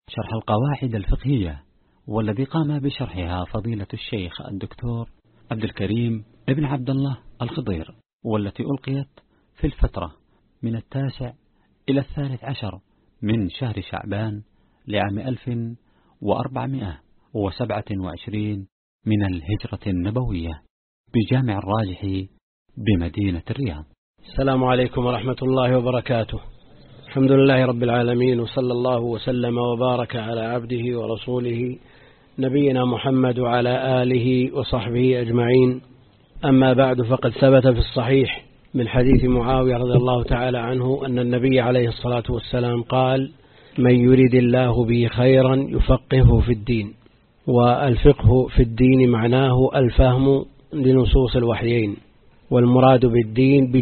شرح القواعد الفقهية، والذي قام بشرحها فضيلة الشيخ الدكتور عبد الكريم ابن عبد الله الخضير، والتي ألقيت في الفترة من 9 إلى 13 من شهر شعبان لعام 1427 من الهجرة النبوية بجامع الراجحي بمدينة الرياض. السلام عليكم ورحمة الله وبركاته. الحمد لله رب العالمين، وصلى الله وسلم وبارك على عبده ورسوله نبينا محمد وعلى آله وصحبه أجمعين. أما بعد، فقد ثبت في الصحيح من حديث معاوية رضي الله تعالى عنه أن النبي عليه الصلاة والسلام قال: من يريد الله به خيرا يفقهه في الدين. والفقه في الدين معناه الفهم لنصوص الوحيين، والمراد بالدين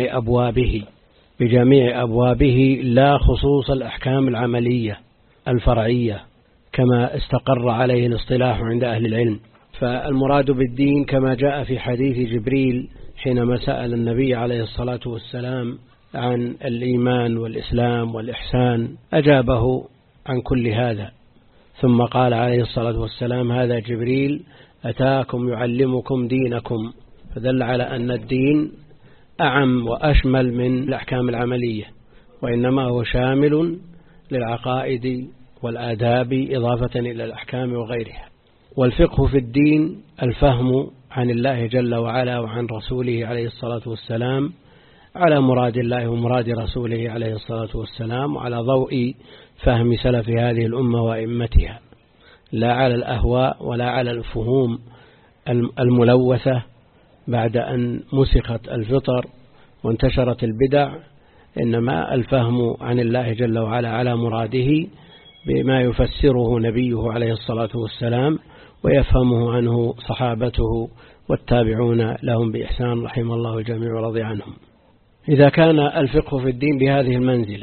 بجميع أبوابه لا خصوص الأحكام العملية الفرعية كما استقر عليه الاصطلاح عند أهل العلم. فالمراد بالدين كما جاء في حديث جبريل حينما سأل النبي عليه الصلاة والسلام عن الإيمان والإسلام والإحسان، أجابه عن كل هذا، ثم قال عليه الصلاة والسلام: هذا جبريل أتاكم يعلمكم دينكم. فدل على أن الدين أعم وأشمل من الأحكام العملية، وإنما هو شامل للعقائد والآداب إضافة إلى الأحكام وغيرها. والفقه في الدين الفهم عن الله جل وعلا وعن رسوله عليه الصلاة والسلام على مراد الله ومراد رسوله عليه الصلاة والسلام، وعلى ضوء فهم سلف هذه الأمة وأئمتها، لا على الأهواء ولا على الفهوم الملوثة بعد أن مسخت الفطر وانتشرت البدع. إنما الفهم عن الله جل وعلا على مراده بما يفسره نبيه عليه الصلاة والسلام ويفهمه عنه صحابته والتابعون لهم بإحسان رحم الله الجميع ورضي عنهم. إذا كان الفقه في الدين بهذه المنزلة،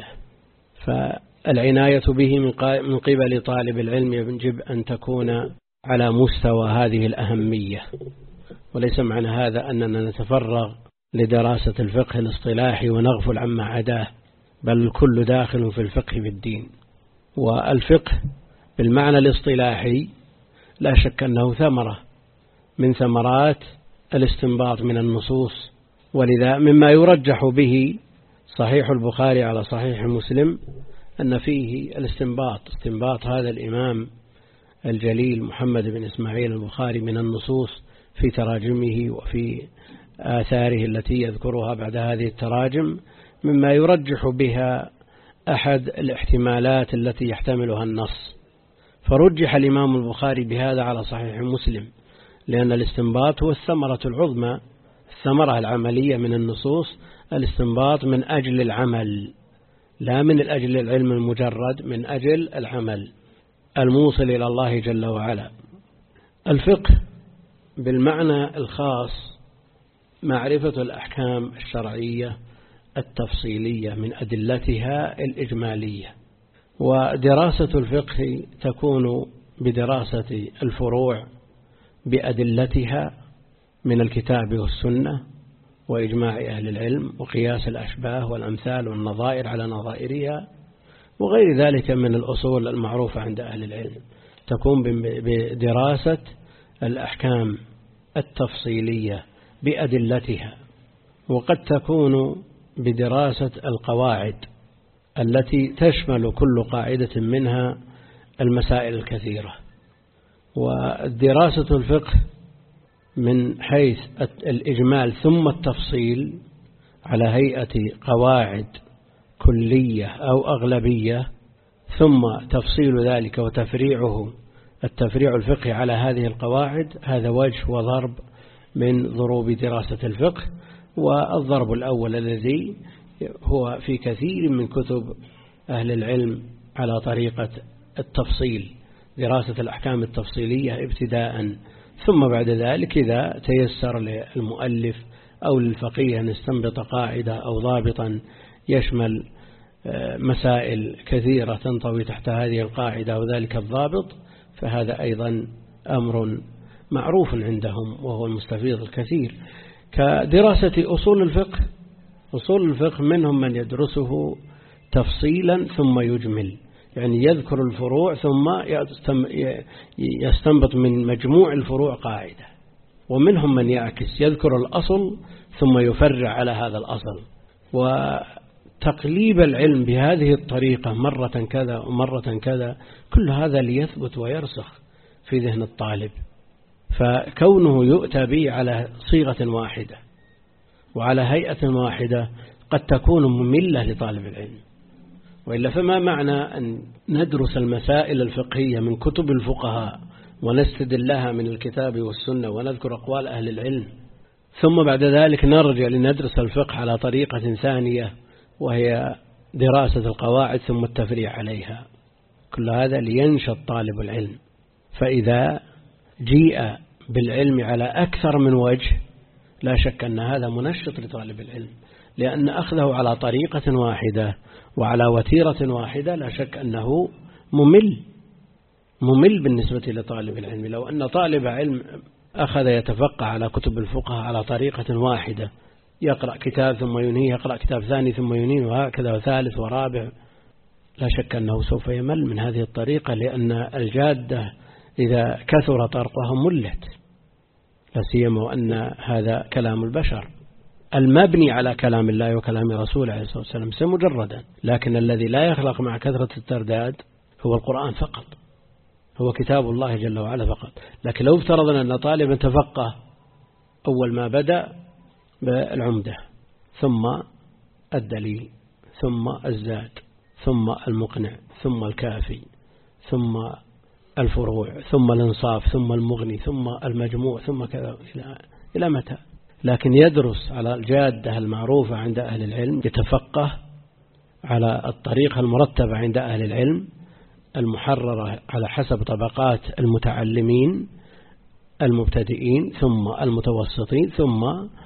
فالعناية به من قبل طالب العلم يجب أن تكون على مستوى هذه الأهمية، وليس معنى هذا أننا نتفرغ لدراسة الفقه الاصطلاحي ونغفل عما عداه، بل الكل داخل في الفقه في الدين. والفقه بالمعنى الاصطلاحي لا شك أنه ثمرة من ثمرات الاستنباط من النصوص، ولذا مما يرجح به صحيح البخاري على صحيح مسلم أن فيه استنباط هذا الإمام الجليل محمد بن إسماعيل البخاري من النصوص في تراجمه وفي آثاره التي يذكرها بعد هذه التراجم، مما يرجح بها أحد الاحتمالات التي يحتملها النص. فرجح الإمام البخاري بهذا على صحيح مسلم، لأن الاستنباط هو الثمرة العظمى، الثمرة العملية من النصوص، الاستنباط من أجل العمل، لا من أجل العلم المجرد، من أجل العمل الموصل إلى الله جل وعلا. الفقه بالمعنى الخاص معرفة الأحكام الشرعية التفصيلية من أدلتها الإجمالية. ودراسة الفقه تكون بدراسة الفروع بأدلتها من الكتاب والسنة وإجماع أهل العلم وقياس الأشباه والأمثال والنظائر على نظائرها وغير ذلك من الأصول المعروفة عند أهل العلم. تكون بدراسة الأحكام التفصيلية بأدلتها، وقد تكون بدراسة القواعد التي تشمل كل قاعدة منها المسائل الكثيرة. ودراسة الفقه من حيث الإجمال ثم التفصيل على هيئة قواعد كلية أو أغلبية، ثم تفصيل ذلك وتفريعه التفريع الفقهي على هذه القواعد، هذا وجه وضرب من ضروب دراسة الفقه. والضرب الأول الذي هو في كثير من كتب أهل العلم على طريقة التفصيل، دراسة الأحكام التفصيلية ابتداء، ثم بعد ذلك إذا تيسر للمؤلف أو للفقيه أن يستنبط قاعدة أو ضابطا يشمل مسائل كثيرة تنطوي تحت هذه القاعدة وذلك الضابط، فهذا أيضا أمر معروف عندهم وهو المستفيض الكثير. كدراسة أصول الفقه، أصول الفقه منهم من يدرسه تفصيلا ثم يجمل، يعني يذكر الفروع ثم يستنبط من مجموع الفروع قاعدة. ومنهم من يعكس يذكر الأصل ثم يفرع على هذا الأصل. وتقليب العلم بهذه الطريقة مرة كذا ومرة كذا كل هذا ليثبت ويرسخ في ذهن الطالب. فكونه يؤتى به على صيغة واحدة وعلى هيئة واحدة قد تكون مملة لطالب العلم. وإلا فما معنى أن ندرس المسائل الفقهية من كتب الفقهاء ونستدل لها من الكتاب والسنة ونذكر أقوال أهل العلم ثم بعد ذلك نرجع لندرس الفقه على طريقة ثانية وهي دراسة القواعد ثم التفريع عليها؟ كل هذا لينشط طالب العلم. فإذا جيء بالعلم على أكثر من وجه لا شك أن هذا منشط لطالب العلم، لأن أخذه على طريقة واحدة وعلى وتيرة واحدة لا شك أنه ممل بالنسبة لطالب العلم. لو أن طالب علم أخذ يتفقه على كتب الفقه على طريقة واحدة، يقرأ كتاب ثم ينهيه، يقرأ كتاب ثاني ثم ينهيه، وهكذا وثالث ورابع، لا شك أنه سوف يمل من هذه الطريقة، لأن الجادة إذا كثر طرقها ملت، لا سيما وأن هذا كلام البشر المبني على كلام الله وكلام رسوله عليه الصلاة والسلام مجردا. لكن الذي لا يخلق مع كثرة الترداد هو القرآن فقط، هو كتاب الله جل وعلا فقط. لكن لو افترضنا أن طالبا تفقه أول ما بدأ بالعمدة ثم الدليل ثم الزاد ثم المقنع ثم الكافي ثم الفروع ثم الانصاف ثم المغني ثم المجموع ثم كذا إلى متى؟ لكن يدرس على الجادة المعروفة عند أهل العلم، يتفقه على الطريقة المرتبة عند أهل العلم المحررة على حسب طبقات المتعلمين المبتدئين ثم المتوسطين ثم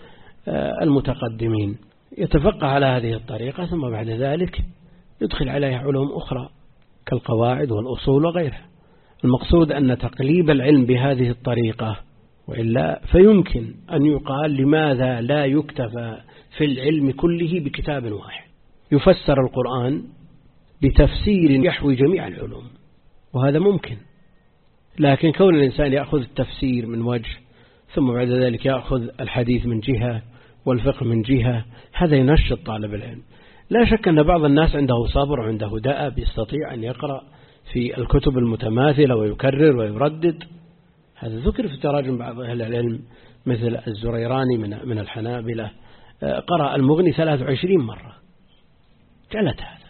المتقدمين، يتفقه على هذه الطريقة ثم بعد ذلك يدخل عليها علوم أخرى كالقواعد والأصول وغيرها. المقصود أن تقليب العلم بهذه الطريقة، وإلا فيمكن أن يقال لماذا لا يكتفى في العلم كله بكتاب واحد يفسر القرآن بتفسير يحوي جميع العلوم، وهذا ممكن. لكن كون الإنسان يأخذ التفسير من وجه ثم بعد ذلك يأخذ الحديث من جهة والفقه من جهة، هذا ينشط طالب العلم. لا شك أن بعض الناس عنده صبر وعنده دأب يستطيع أن يقرأ في الكتب المتماثلة ويكرر ويردد. هذا ذكر في تراجم بعض أهل العلم مثل الزريراني من الحنابلة، قرأ المغني 23 مرة، جلت هذا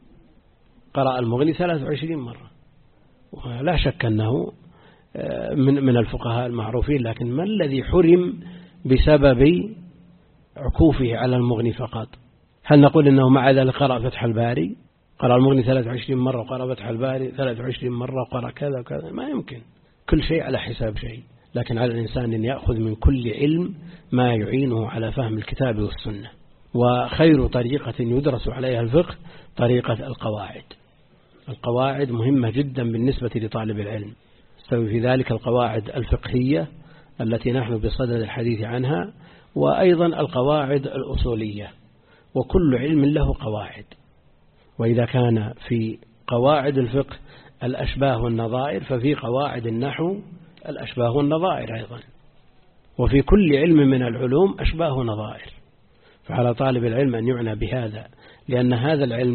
قرأ المغني 23 مرة، ولا شك أنه من الفقهاء المعروفين. لكن ما الذي حرم بسبب عكوفه على المغني فقط؟ هل نقول إنه مع ذلك قرأ فتح الباري، قرأ المغني 23 مرة وقرأ فتح الباري 23 مرة وقرأ كذا وكذا؟ ما يمكن، كل شيء على حساب شيء. لكن على الإنسان أن يأخذ من كل علم ما يعينه على فهم الكتاب والسنة. وخير طريقة يدرس عليها الفقه طريقة القواعد. القواعد مهمة جدا بالنسبة لطالب العلم، استوي في ذلك القواعد الفقهية التي نحن بصدد الحديث عنها، وأيضا القواعد الأصولية. وكل علم له قواعد، وإذا كان في قواعد الفقه الأشباه والنظائر ففي قواعد النحو الأشباه والنظائر أيضا، وفي كل علم من العلوم أشباه ونظائر. فعلى طالب العلم أن يعنى بهذا، لأن هذا العلم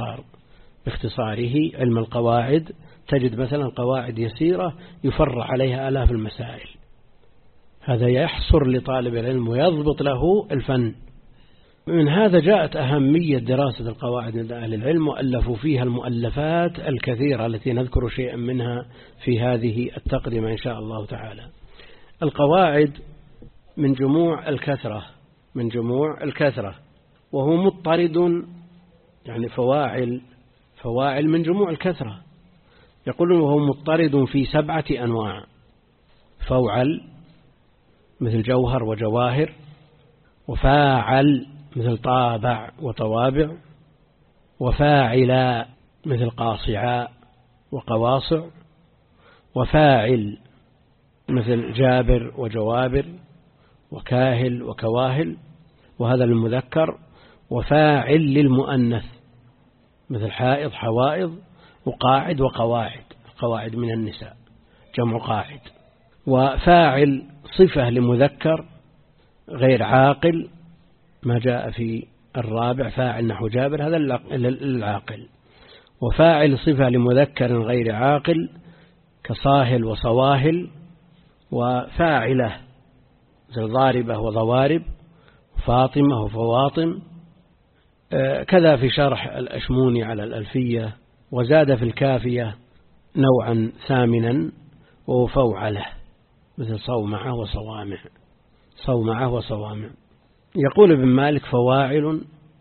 باختصاره علم القواعد تجد مثلا قواعد يسيرة يفرع عليها آلاف المسائل. هذا يحصر لطالب العلم ويضبط له الفن. من هذا جاءت أهمية دراسة القواعد عند أهل العلم، وألفوا فيها المؤلفات الكثيرة التي نذكر شيئا منها في هذه التقدمة إن شاء الله تعالى. القواعد من جموع الكثرة، وهو مضطرد، يعني فواعل من جموع الكثرة. يقولون وهو مضطرد في 7 أنواع: فوعل مثل جوهر وجواهر، وفاعل مثل طابع وطوابع، وفاعلا مثل قاصعاء وقواصع، وفاعل مثل جابر وجوابر، وكاهل وكواهل، وهذا للمذكر. وفاعل للمؤنث مثل حائض حوائض، وقاعد وقواعد، قواعد من النساء جمع قاعد. وفاعل صفة لمذكر غير عاقل، ما جاء في الرابع فاعل نحو جابر هذا العاقل. وفاعل صفة لمذكر غير عاقل كصاهل وصواهل. وفاعلة زي ضاربة وضوارب، فاطمة وفواطم. كذا في شرح الأشموني على الألفية. وزاد في الكافية نوعا ثامنا وفوعله مثل صومعة وصوامع، صومعة وصوامع. يقول ابن مالك فواعل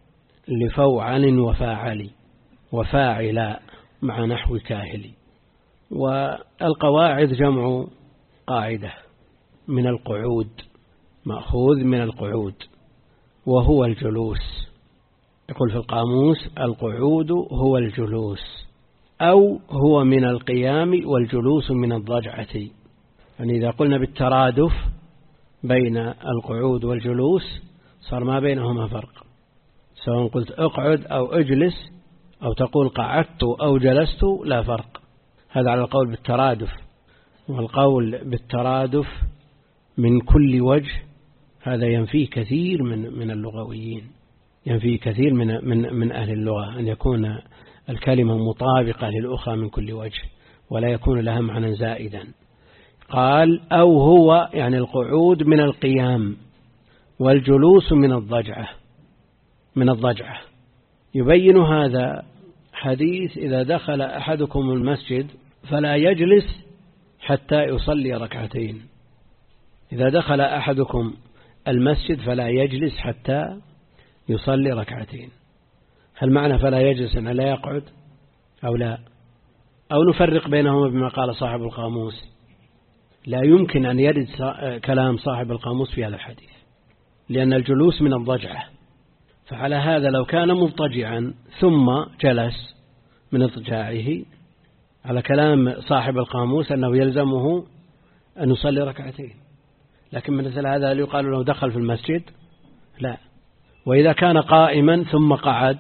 لفوعل وفاعل وفاعل مع نحو كاهل. والقواعد جمع قاعدة من القعود، مأخوذ من القعود وهو الجلوس. يقول في القاموس القعود هو الجلوس، أو هو من القيام والجلوس من الضجعة. يعني إذا قلنا بالترادف بين القعود والجلوس صار ما بينهما فرق، سواء قلت اقعد أو اجلس أو تقول قعدت أو جلست لا فرق. هذا على القول بالترادف. والقول بالترادف من كل وجه هذا ينفيه كثير من اللغويين، ينفيه كثير من أهل اللغة أن يكون الكلمة مطابقة للأخرى من كل وجه ولا يكون لها معنى زائدا. قال أو هو يعني القعود من القيام والجلوس من الضجعة. يبين هذا حديث إذا دخل أحدكم المسجد فلا يجلس حتى يصلي ركعتين. إذا دخل أحدكم المسجد فلا يجلس حتى يصلي ركعتين. هل معنى فلا يجلس أن لا يقعد أو لا؟ أو نفرق بينهما بما قال صاحب القاموس؟ لا يمكن أن يرد كلام صاحب القاموس في هذا الحديث، لأن الجلوس من الضجعة. فعلى هذا لو كان مضطجعا ثم جلس من اضطجاعه على كلام صاحب القاموس أنه يلزمه أن يصلي ركعتين. لكن مثل هذا يقال له دخل في المسجد لا. وإذا كان قائما ثم قعد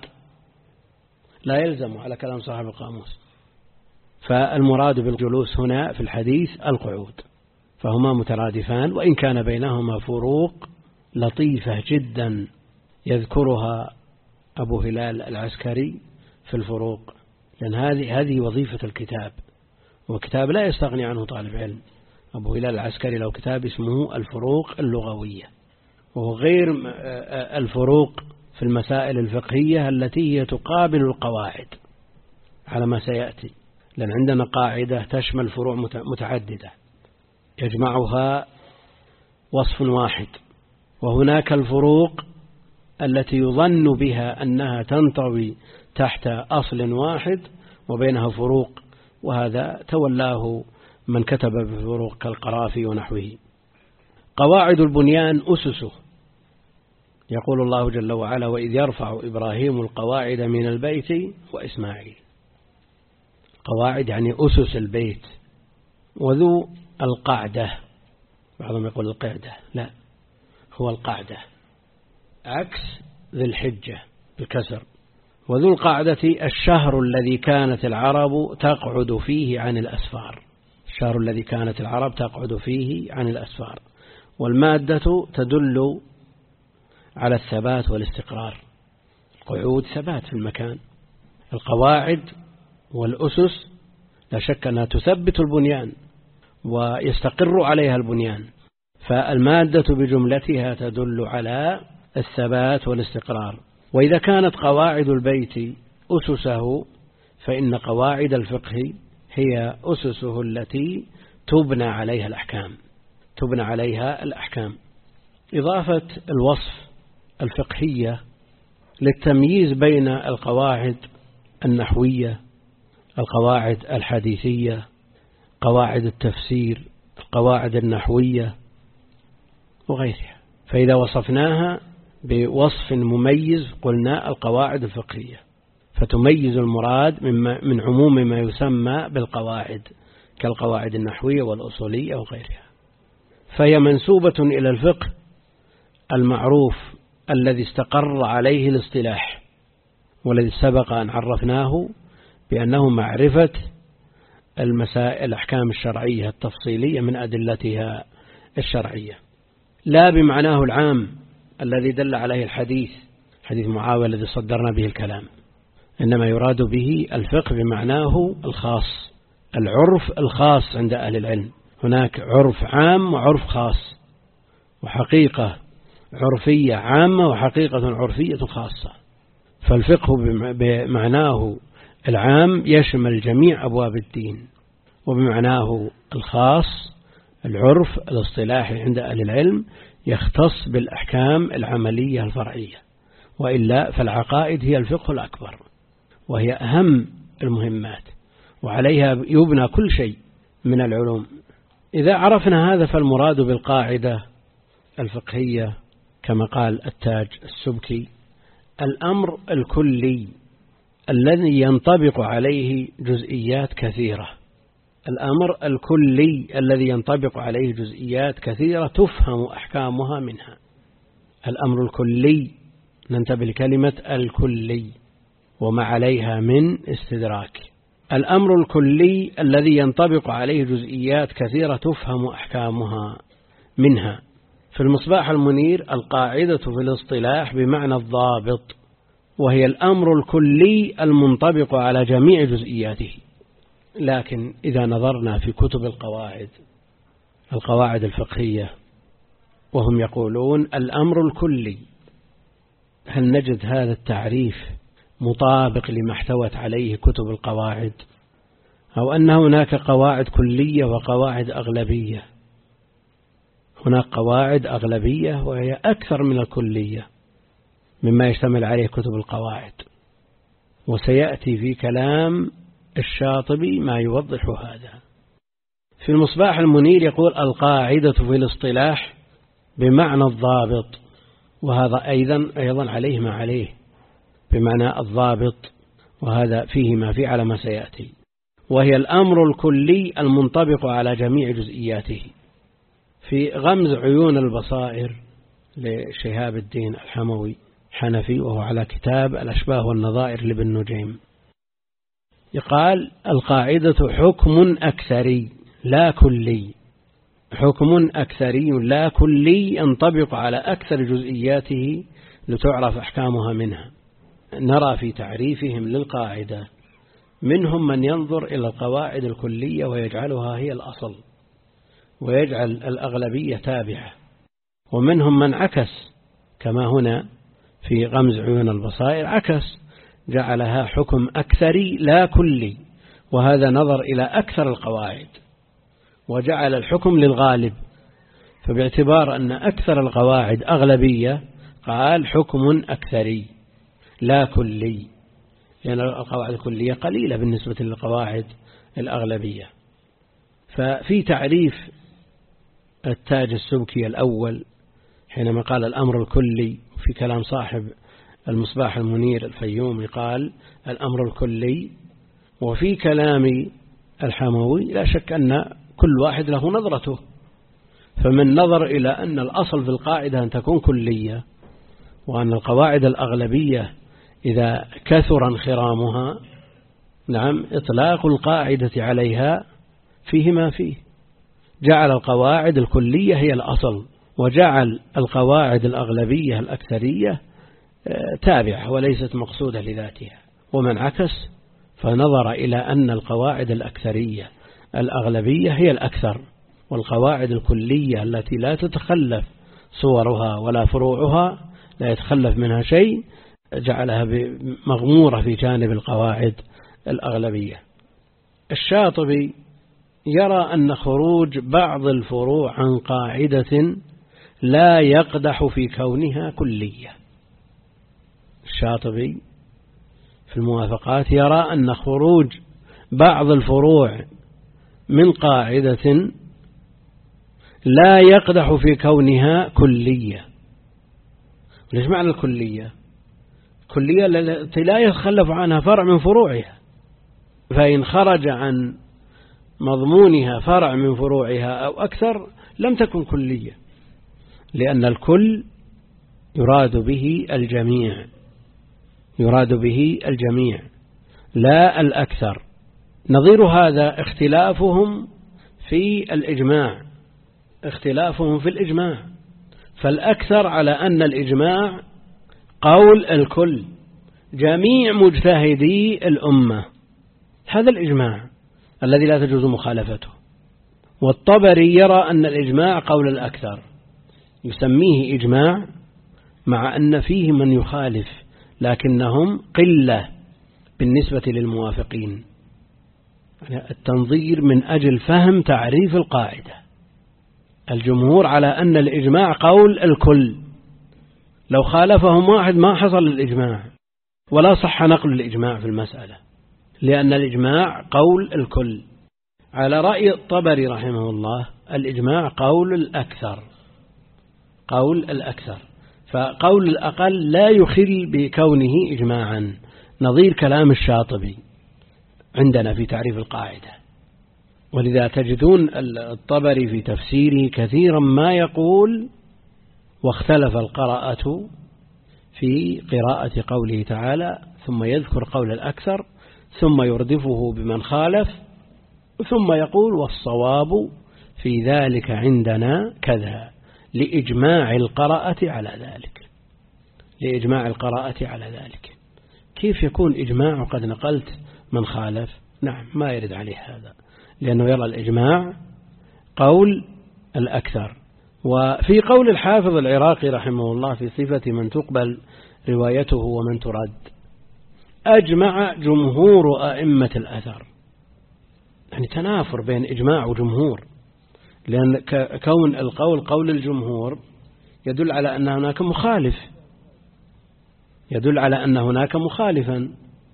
لا يلزم على كلام صاحب القاموس. فالمراد بالجلوس هنا في الحديث القعود، فهما مترادفان وإن كان بينهما فروق لطيفة جدا يذكرها أبو هلال العسكري في الفروق، لأن هذه وظيفة الكتاب، وكتاب لا يستغني عنه طالب علم. أبو هلال العسكري له كتاب اسمه الفروق اللغوية، وهو غير الفروق في المسائل الفقهية التي هي تقابل القواعد على ما سيأتي، لأن عندنا قاعدة تشمل فروع متعددة يجمعها وصف واحد، وهناك الفروق التي يظن بها أنها تنطوي تحت أصل واحد وبينها فروق، وهذا تولاه من كتب بفروق كالقرافي ونحوه. قواعد البنيان أسسه. يقول الله جل وعلا وإذ يرفع إبراهيم القواعد من البيت وإسماعيل. قواعد يعني أسس البيت. وذو القعدة، بعضهم يقول القعدة، لا هو القعدة عكس ذي الحجة بالكسر. وذو القعدة الشهر الذي كانت العرب تقعد فيه عن الأسفار، الشهر الذي كانت العرب تقعد فيه عن الأسفار. والمادة تدل على الثبات والاستقرار، القعود ثبات في المكان. القواعد والأسس لا شك أنها تثبت البنيان ويستقر عليها البنيان، فالمادة بجملتها تدل على الثبات والاستقرار. وإذا كانت قواعد البيت أسسه فإن قواعد الفقه هي أسسه التي تبنى عليها الأحكام. إضافة الوصف الفقهية للتمييز بين القواعد النحوية، القواعد الحديثية، قواعد التفسير، القواعد النحوية وغيرها. فإذا وصفناها بوصف مميز قلنا القواعد الفقهية، فتميز المراد من عموم ما يسمى بالقواعد كالقواعد النحوية والأصولية وغيرها. فهي منسوبة إلى الفقه المعروف الذي استقر عليه الاصطلاح، والذي سبق أن عرفناه بأنه معرفة المسائل الأحكام الشرعية التفصيلية من أدلتها الشرعية، لا بمعناه العام الذي دل عليه الحديث، حديث معاوية الذي صدرنا به الكلام، إنما يراد به الفقه بمعناه الخاص، العرف الخاص عند أهل العلم. هناك عرف عام وعرف خاص، وحقيقة عرفية عامة وحقيقة عرفية خاصة. فالفقه بمعناه العام يشمل جميع أبواب الدين، وبمعناه الخاص العرف الاصطلاحي عند أهل العلم يختص بالأحكام العملية الفرعية، وإلا فالعقائد هي الفقه الأكبر، وهي أهم المهمات، وعليها يبنى كل شيء من العلوم. إذا عرفنا هذا فالمراد بالقاعدة الفقهية كما قال التاج السبكي الأمر الكلي الذي ينطبق عليه جزئيات كثيرة، الأمر الكلي الذي ينطبق عليه جزئيات كثيرة تفهم أحكامها منها. الأمر الكلي، ننتبه لكلمة الكلي وما عليها من استدراك. الأمر الكلي الذي ينطبق عليه جزئيات كثيرة تفهم أحكامها منها. في المصباح المنير القاعدة في الاصطلاح بمعنى الضابط، وهي الأمر الكلي المنطبق على جميع جزئياته. لكن إذا نظرنا في كتب القواعد الفقهية وهم يقولون الأمر الكلي، هل نجد هذا التعريف مطابق لما احتوت عليه كتب القواعد، أو أن هناك قواعد كلية وقواعد أغلبية؟ هناك قواعد أغلبية وهي أكثر من الكلية مما يشتمل عليه كتب القواعد، وسيأتي في كلام الشاطبي ما يوضح هذا. في المصباح المنير يقول القاعدة في الاصطلاح بمعنى الضابط، وهذا أيضا عليه ما عليه بمعنى الضابط، وهذا فيه ما فيه على ما سيأتي. وهي الأمر الكلي المنطبق على جميع جزئياته. في غمز عيون البصائر لشهاب الدين الحموي حنفي، وهو على كتاب الأشباه والنظائر لابن نجيم، يقال القاعدة حكم أكثري لا كلي، حكم أكثري لا كلي ينطبق على أكثر جزئياته لتعرف أحكامها منها. نرى في تعريفهم للقاعدة منهم من ينظر إلى القواعد الكلية ويجعلها هي الأصل ويجعل الأغلبية تابعة، ومنهم من عكس كما هنا في غمز عيون البصائر عكس، جعلها حكم أكثري لا كلي، وهذا نظر إلى أكثر القواعد وجعل الحكم للغالب، فباعتبار أن أكثر القواعد أغلبية قال حكم أكثري لا كلي، لأن القواعد الكلية قليلة بالنسبة للقواعد الأغلبية. ففي تعريف التاج السبكي الأول حينما قال الأمر الكلي، في كلام صاحب المصباح المنير الفيومي قال الأمر الكلي، وفي كلام الحموي لا شك أن كل واحد له نظرته، فمن نظر إلى أن الأصل في القاعدة أن تكون كلية، وأن القواعد الأغلبية إذا كثر انخرامها نعم إطلاق القاعدة عليها فيه ما فيه، جعل القواعد الكلية هي الأصل، وجعل القواعد الأغلبية الأكثرية تابعة وليست مقصودة لذاتها. ومن عكس فنظر إلى أن القواعد الأكثرية الأغلبية هي الأكثر، والقواعد الكلية التي لا تتخلف صورها ولا فروعها لا يتخلف منها شيء جعلها مغمورة في جانب القواعد الأغلبية. الشاطبي يرى أن خروج بعض الفروع عن قاعدة لا يقدح في كونها كلية. الشاطبي في الموافقات يرى أن خروج بعض الفروع من قاعدة لا يقدح في كونها كلية. ليش معنى الكلية؟ كلية التي لا يتخلف عنها فرع من فروعها، فإن خرج عن مضمونها فرع من فروعها أو أكثر لم تكن كلية، لأن الكل يراد به الجميع، يراد به الجميع. لا الأكثر. نظير هذا اختلافهم في الإجماع، فالأكثر على أن الإجماع قول الكل، جميع مجتهدي الأمة، هذا الإجماع الذي لا تجوز مخالفته. والطبري يرى أن الإجماع قول الأكثر، يسميه إجماع مع أن فيه من يخالف لكنهم قلة بالنسبة للموافقين. التنظير من أجل فهم تعريف القاعدة. الجمهور على أن الإجماع قول الكل، لو خالفهم واحد ما حصل الإجماع ولا صح نقل الإجماع في المسألة، لأن الإجماع قول الكل. على رأي الطبري رحمه الله الإجماع قول الأكثر، فقول الأقل لا يخل بكونه إجماعا، نظير كلام الشاطبي عندنا في تعريف القاعدة. ولذا تجدون الطبري في تفسيره كثيرا ما يقول واختلف القراءة في قراءة قوله تعالى، ثم يذكر قول الأكثر ثم يردفه بمن خالف، ثم يقول والصواب في ذلك عندنا كذا، لإجماع القراءة على ذلك. كيف يكون إجماع وقد نقلت من خالف؟ نعم، ما يرد عليه هذا، لأنه يرى الإجماع قول الأكثر. وفي قول الحافظ العراقي رحمه الله في صفة من تقبل روايته ومن ترد، أجمع جمهور أئمة الأثر، يعني تنافر بين إجماع وجمهور، لأن كون القول قول الجمهور يدل على أن هناك مخالف، يدل على أن هناك مخالفا،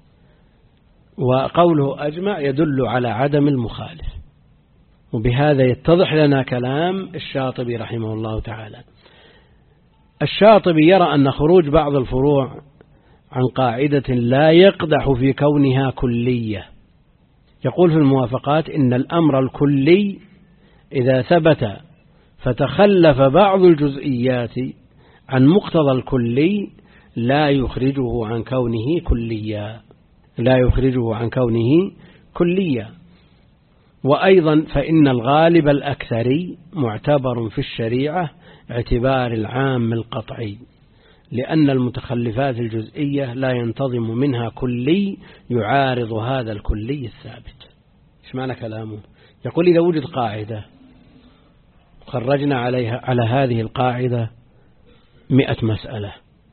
وقوله أجمع يدل على عدم المخالف. وبهذا يتضح لنا كلام الشاطبي رحمه الله تعالى. الشاطبي يرى أن خروج بعض الفروع عن قاعدة لا يقدح في كونها كلية. يقول في الموافقات إن الأمر الكلي إذا ثبت فتخلف بعض الجزئيات عن مقتضى الكلي لا يخرجه عن كونه كليا. وأيضا فإن الغالب الأكثري معتبر في الشريعة اعتبار العام القطعي، لأن المتخلفات الجزئية لا ينتظم منها كلي يعارض هذا الكلي الثابت. إيش معنى كلامه؟ يقول إذا وجد قاعدة خرجنا على هذه القاعدة 100 مسألة،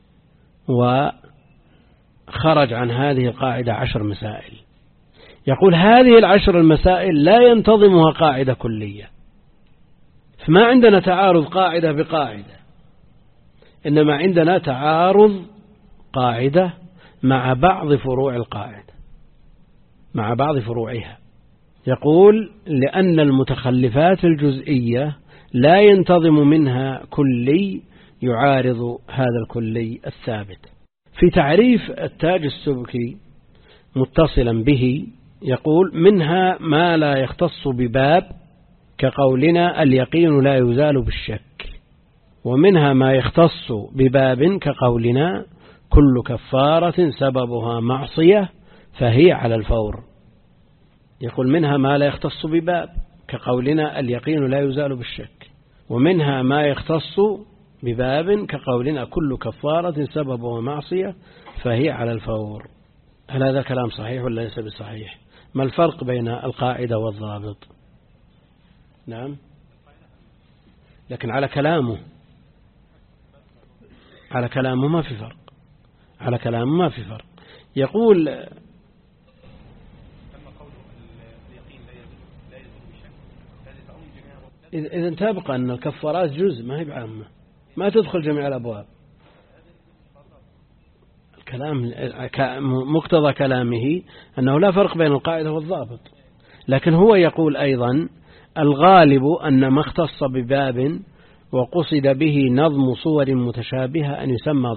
وخرج عن هذه القاعدة 10 مسائل، يقول هذه 10 المسائل لا ينتظمها قاعدة كلية، فما عندنا تعارض قاعدة بقاعدة، إنما عندنا تعارض قاعدة مع بعض فروع القاعدة، مع بعض فروعها. يقول لأن المتخلفات الجزئية لا ينتظم منها كلي يعارض هذا الكلي الثابت. في تعريف التاج السبكي متصلا به يقول منها ما لا يختص بباب كقولنا اليقين لا يزال بالشك، ومنها ما يختص بباب كقولنا كل كفارة سببها معصية فهي على الفور. يقول منها ما لا يختص بباب كقولنا اليقين لا يزال بالشك، ومنها ما يختص بباب كقولنا كل كفارة سببها معصية فهي على الفور. هل هذا كلام صحيح ولا ليس بصحيح؟ ما الفرق بين القاعدة والضابط؟ نعم، لكن على كلامه ما في فرق، على كلامه ما في فرق. يقول إذا تبقى أن الكفارات جزء ما هي بعامة، ما تدخل جميع الأبواب. الكلام مقتضى كلامه أنه لا فرق بين القاعدة والضابط، لكن هو يقول أيضا الغالب أن ما اختص بباب وقصد به نظم صور متشابهة أن يسمى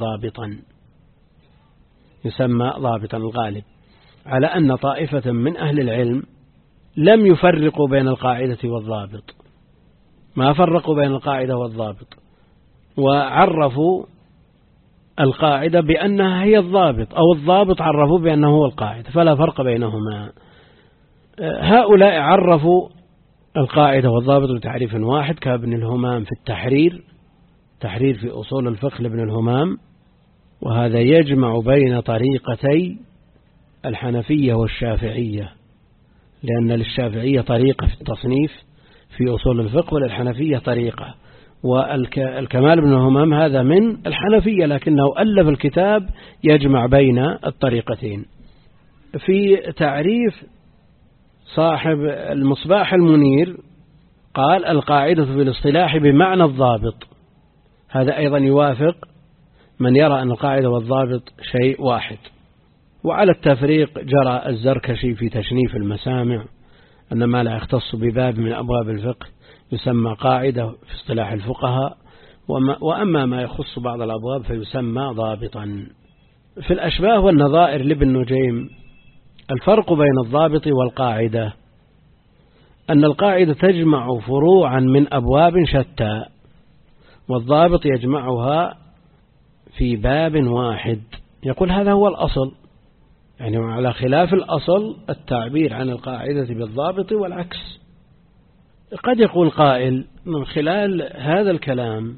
ضابطا الغالب، على أن طائفة من أهل العلم لم يفرقوا بين القاعدة والضابط، ما فرقوا بين القاعدة والضابط، وعرفوا القاعدة بأنها هي الضابط، أو الضابط عرفوا بأنه هو القاعدة، فلا فرق بينهما. هؤلاء عرفوا القاعدة والضابط بتعريف واحد كابن الهمام في التحرير، تحرير في أصول الفقه لابن الهمام، وهذا يجمع بين طريقتي الحنفية والشافعية، لأن للشافعية طريقة في التصنيف في أصول الفقه وللحنفية طريقة، والكمال بن الهمام هذا من الحنفية لكنه ألف الكتاب يجمع بين الطريقتين. في تعريف صاحب المصباح المنير قال القاعدة في الاصطلاح بمعنى الضابط، هذا أيضا يوافق من يرى أن القاعدة والضابط شيء واحد. وعلى التفريق جرى الزركشي في تشنيف المسامع أن ما لا يختص بباب من أبواب الفقه يسمى قاعدة في اصطلاح الفقهاء، وأما ما يخص بعض الأبواب فيسمى ضابطا. في الأشباه والنظائر لابن نجيم الفرق بين الضابط والقاعدة أن القاعدة تجمع فروعا من أبواب شتى، والضابط يجمعها في باب واحد. يقول هذا هو الأصل، يعني على خلاف الأصل التعبير عن القاعدة بالضابط والعكس. قد يقول قائل من خلال هذا الكلام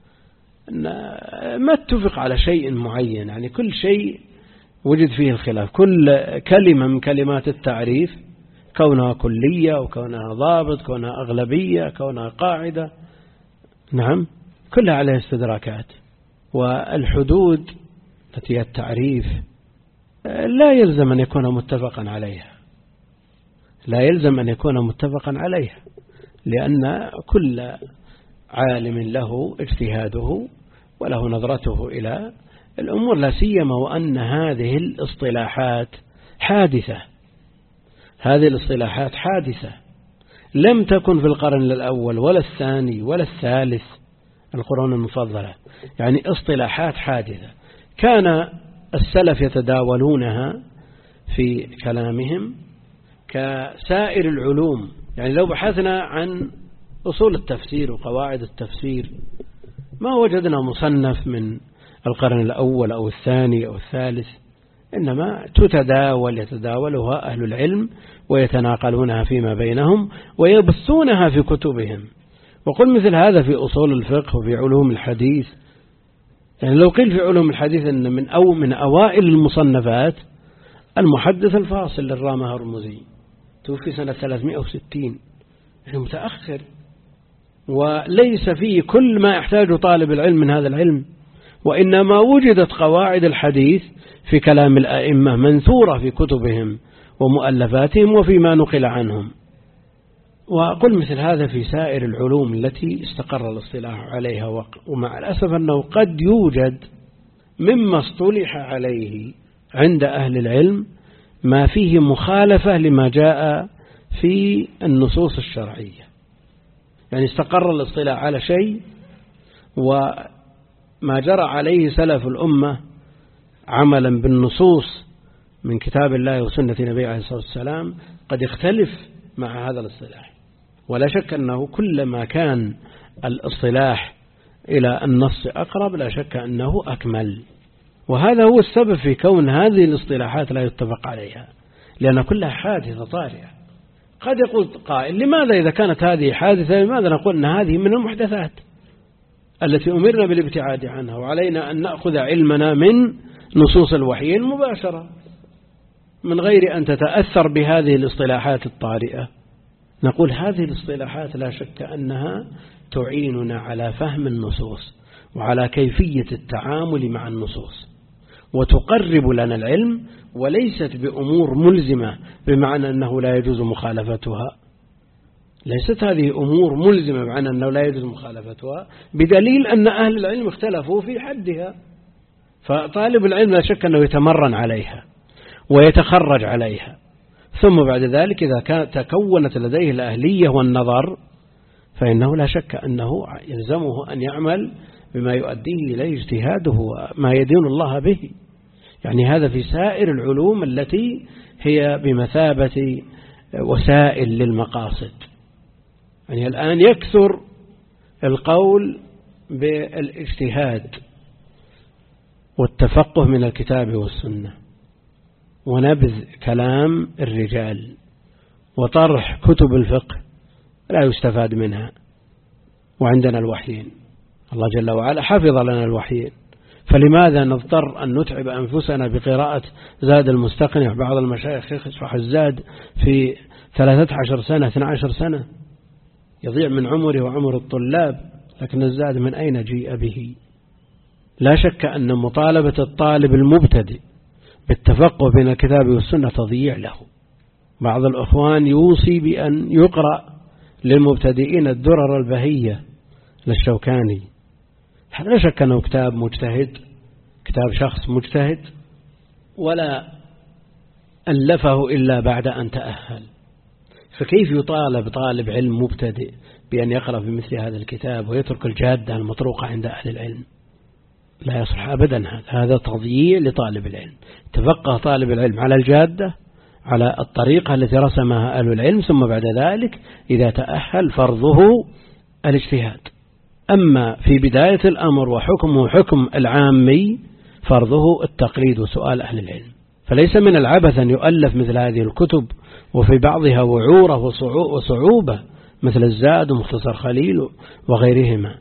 ما اتفق على شيء معين، يعني كل شيء وجد فيه الخلاف، كل كلمة من كلمات التعريف كونها كلية وكونها ضابط كونها أغلبية كونها قاعدة، نعم كلها عليها استدراكات. والحدود التي هي التعريف لا يلزم أن يكون متفقا عليها، لا يلزم أن يكون متفقا عليها، لأن كل عالم له اجتهاده وله نظرته إلى الأمور، لا سيما وأن هذه الاصطلاحات حادثة، هذه الاصطلاحات حادثة لم تكن في القرن الأول ولا الثاني ولا الثالث القرون المفضلة، يعني اصطلاحات حادثة كان السلف يتداولونها في كلامهم كسائر العلوم. يعني لو بحثنا عن أصول التفسير وقواعد التفسير ما وجدنا مصنف من القرن الأول أو الثاني أو الثالث، إنما يتداولها أهل العلم ويتناقلونها فيما بينهم ويبثونها في كتبهم. وقل مثل هذا في أصول الفقه وفي علوم الحديث. يعني لو قيل في علوم الحديث أن من أوائل المصنفات المحدث الفاصل للرامة هرمزي توفي سنة 360، يعني متأخر، وليس فيه كل ما يحتاجه طالب العلم من هذا العلم، وإنما وجدت قواعد الحديث في كلام الأئمة منثورة في كتبهم ومؤلفاتهم وفيما نقل عنهم. وقل مثل هذا في سائر العلوم التي استقر الاصطلاح عليها، ومع الأسف أنه قد يوجد مما اصطلح عليه عند أهل العلم ما فيه مخالفة لما جاء في النصوص الشرعية، يعني استقر الاصطلاح على شيء وما جرى عليه سلف الأمة عملا بالنصوص من كتاب الله وسنة نبيه عليه الصلاة والسلام قد يختلف مع هذا الاصطلاح. ولا شك أنه كلما كان الاصطلاح إلى النص أقرب لا شك أنه أكمل، وهذا هو السبب في كون هذه الاصطلاحات لا يتفق عليها، لأن كلها حادثة طارئة. قد يقول قائل لماذا إذا كانت هذه حادثة لماذا نقول أن هذه من المحدثات التي أمرنا بالابتعاد عنها، وعلينا أن نأخذ علمنا من نصوص الوحي مباشرة من غير أن تتأثر بهذه الاصطلاحات الطارئة. نقول هذه الاصطلاحات لا شك أنها تعيننا على فهم النصوص وعلى كيفية التعامل مع النصوص، وتقرب لنا العلم، وليست بأمور ملزمة بمعنى أنه لا يجوز مخالفتها. ليست هذه أمور ملزمة بمعنى أنه لا يجوز مخالفتها، بدليل أن أهل العلم اختلفوا في حدها، فطالب العلم لا شك أنه يتمرن عليها ويتخرج عليها، ثم بعد ذلك إذا تكونت لديه الأهلية والنظر فإنه لا شك أنه يلزمه أن يعمل بما يؤديه إليه اجتهاده وما يدين الله به. يعني هذا في سائر العلوم التي هي بمثابة وسائل للمقاصد. يعني الآن يكثر القول بالاجتهاد والتفقه من الكتاب والسنة، ونبذ كلام الرجال، وطرح كتب الفقه لا يستفاد منها. وعندنا الوحيين، الله جل وعلا حفظ لنا الوحيين، فلماذا نضطر أن نتعب أنفسنا بقراءة زاد المستقنع؟ بعض المشايخ يشرح الزاد في 13 سنة 12 سنة، يضيع من عمره وعمر الطلاب، لكن الزاد من أين جيء به؟ لا شك أن مطالبة الطالب المبتدئ بالتفقه بين الكتاب والسنة تضييع له. بعض الأخوان يوصي بأن يقرأ للمبتدئين الدرر البهية للشوكاني، لا شك أنه كتاب مجتهد، كتاب شخص مجتهد، ولا ألفه إلا بعد أن تأهل. فكيف يطالب طالب علم مبتدئ بأن يقرأ بمثل هذا الكتاب ويترك الجادة المطروقة عند أهل العلم؟ لا يصلح أبدا. هذا تضييع لطالب العلم. تفقه طالب العلم على الجادة، على الطريقة التي رسمها أهل العلم، ثم بعد ذلك إذا تأهل فرضه الاجتهاد. أما في بداية الأمر وحكمه حكم العامي فرضه التقليد وسؤال أهل العلم. فليس من العبث أن يؤلف مثل هذه الكتب وفي بعضها وعورة وصعوبة مثل الزاد ومختصر خليل وغيرهما.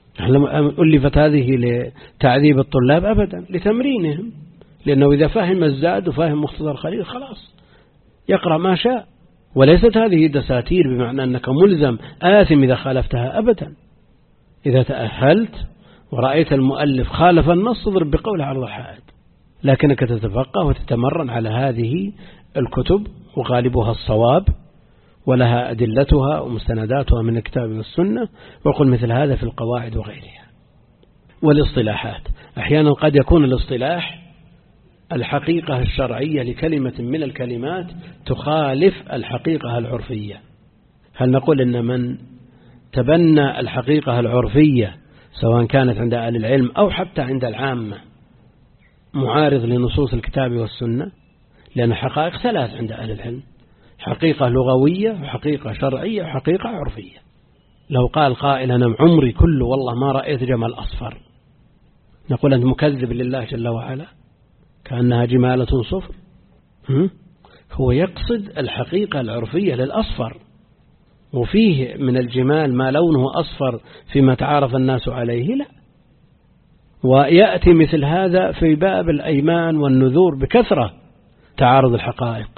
ألفت هذه لتعذيب الطلاب؟ أبدا، لتمرينهم، لأنه إذا فهم الزاد وفهم مختصر خليل خلاص يقرأ ما شاء، وليست هذه دساتير بمعنى أنك ملزم آثم إذا خالفتها أبدا. إذا تأهلت ورأيت المؤلف خالف النص اضرب بقوله على الحائط، لكنك تتفقه وتتمرن على هذه الكتب، وغالبها الصواب ولها أدلتها ومستنداتها من الكتاب والسنة، وقل مثل هذا في القواعد وغيرها. والاصطلاحات، أحيانا قد يكون الاصطلاح الحقيقة الشرعية لكلمة من الكلمات تخالف الحقيقة العرفية. هل نقول إن من تبنى الحقيقة العرفية سواء كانت عند أهل العلم أو حتى عند العامة معارض لنصوص الكتاب والسنة؟ لأن الحقائق ثلاث عند أهل العلم: حقيقة لغوية وحقيقة شرعية وحقيقة عرفية. لو قال قائل أنا عمري كله والله ما رأيت جمل أصفر، نقول أنت مكذب لله جل وعلا كأنها جمالة صفر. هو يقصد الحقيقة العرفية للأصفر، وفيه من الجمال ما لونه أصفر فيما تعارف الناس عليه، لا. ويأتي مثل هذا في باب الأيمان والنذور بكثرة تعارض الحقائق،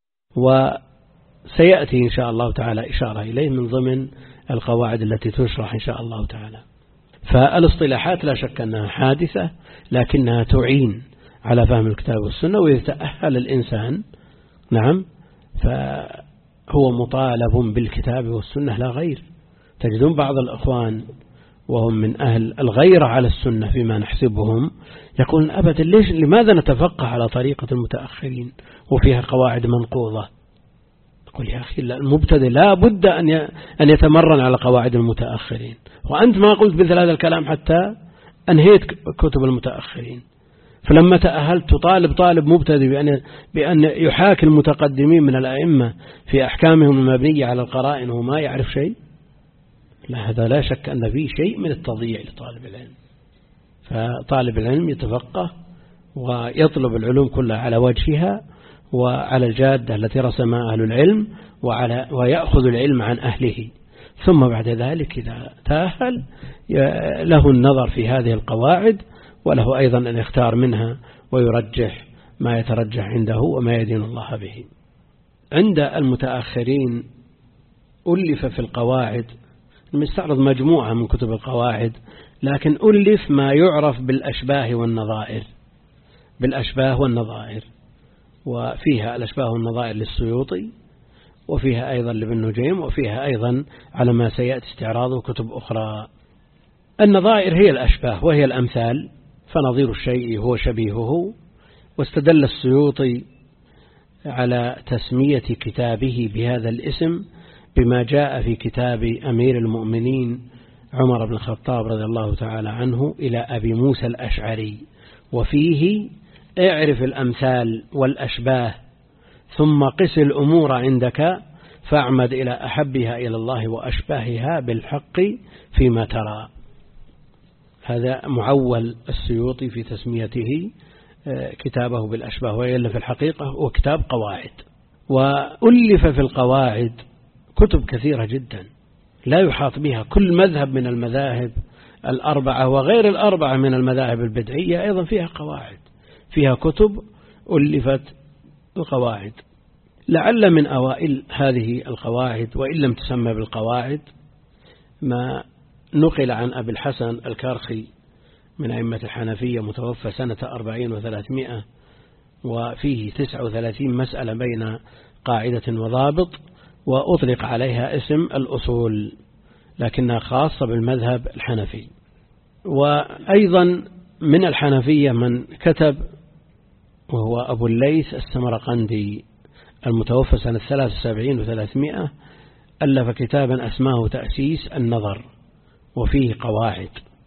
وسيأتي إن شاء الله تعالى إشارة إليه من ضمن القواعد التي تشرح إن شاء الله تعالى. فالاصطلاحات لا شك أنها حادثة، لكنها تعين على فهم الكتاب والسنة، وإذا تأهل الإنسان نعم فهو مطالب بالكتاب والسنة لا غير. تجدون بعض الأخوان وهم من أهل الغيرة على السنة فيما نحسبهم يقولون أبدا لماذا نتفقه على طريقة المتأخرين وفيها قواعد منقوضة؟ قل يا أخي المبتدئ لا بد أن يتمرن على قواعد المتأخرين، وأنت ما قلت مثل هذا الكلام حتى أنهيت كتب المتأخرين. فلما تأهلت تطالب طالب مبتدئ بأن يحاكي المتقدمين من الأئمة في أحكامهم المبنية على القرائن وما يعرف شيء؟ لا، هذا لا شك أن فيه شيء من التضييع لطالب العلم. فطالب العلم يتفقه ويطلب العلوم كلها على وجهها وعلى الجادة التي رسمها أهل العلم، ويأخذ العلم عن أهله، ثم بعد ذلك إذا تأهل له النظر في هذه القواعد، وله أيضا أن يختار منها ويرجح ما يترجح عنده وما يدين الله به. عند المتأخرين ألف في القواعد، نستعرض مجموعة من كتب القواعد، لكن ألف ما يعرف بالأشباه والنظائر، وفيها الأشباه والنظائر للسيوطي، وفيها أيضا لابن نجيم، وفيها أيضا على ما سيأتي استعراضه كتب أخرى. النظائر هي الأشباه وهي الأمثال، فنظير الشيء هو شبيهه. واستدل السيوطي على تسمية كتابه بهذا الاسم بما جاء في كتاب أمير المؤمنين عمر بن الخطاب رضي الله تعالى عنه إلى أبي موسى الأشعري، وفيه اعرف الأمثال والأشباه ثم قس الأمور عندك فاعمد إلى أحبها إلى الله وأشباهها بالحق فيما ترى. هذا معول السيوطي في تسميته كتابه بالأشباه، وإلا في الحقيقة هو كتاب قواعد. وألف في القواعد كتب كثيرة جدا لا يحاط بها. كل مذهب من المذاهب الأربعة وغير الأربعة من المذاهب البدعية أيضا فيها قواعد، فيها كتب ألفت القواعد. لعل من أوائل هذه القواعد، وإن لم تسمى بالقواعد، ما نقل عن أبي الحسن الكرخي من أئمة الحنفية، متوفى سنة 40 و300، وفيه 39 مسألة بين قاعدة وضابط، وأطلق عليها اسم الأصول، لكنها خاصة بالمذهب الحنفي. وأيضا من الحنفية من كتب، وهو أبو الليث السمرقندي المتوفى سنة 73 و300، ألف كتابا أسماه تأسيس النظر، وفيه قواعد.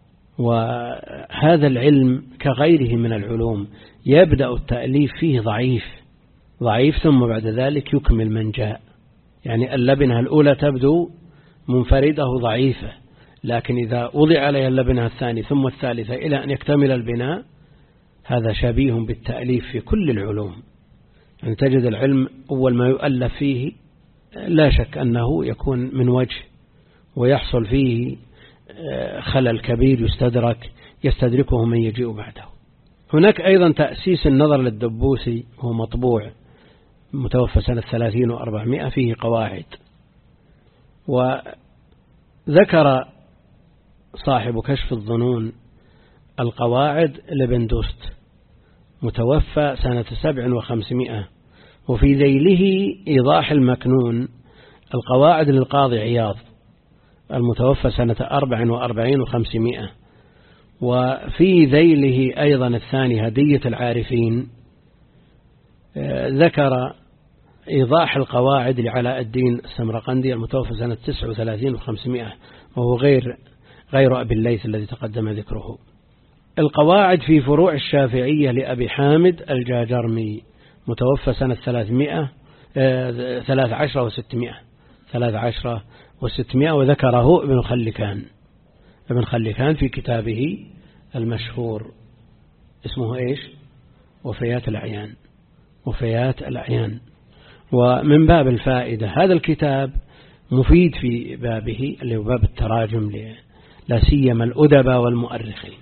وهذا العلم كغيره من العلوم يبدأ التأليف فيه ضعيف ثم بعد ذلك يكمل من جاء. يعني اللبنة الأولى تبدو منفردة ضعيفة، لكن إذا وضع عليها اللبنة الثانية ثم الثالثة إلى أن يكتمل البناء، هذا شبيه بالتأليف في كل العلوم. يعني تجد العلم أول ما يؤلف فيه لا شك أنه يكون من وجه، ويحصل فيه خلل كبير يستدركه من يجيء بعده. هناك أيضا تأسيس النظر للدبوسي، هو مطبوع متوفى سنة 30 و400، فيه قواعد. وذكر صاحب كشف الظنون القواعد لابن دوست، متوفى سنة 7 و500، وفي ذيله إيضاح المكنون القواعد للقاضي عياض، المتوفى سنة 44 و500، وفي ذيله أيضا الثاني هدية العارفين، ذكر إيضاح القواعد لعلاء الدين السمرقندي المتوفى سنة 39 و500، وهو غير أبي الليث الذي تقدم ذكره. القواعد في فروع الشافعية لأبي حامد الجاجرمي، متوفى سنة 13 و600، وذكره ابن خلكان في كتابه المشهور اسمه إيش؟ وفيات الأعيان. ومن باب الفائدة هذا الكتاب مفيد في بابه اللي هو باب التراجم، لا سيما الأدباء والمؤرخين،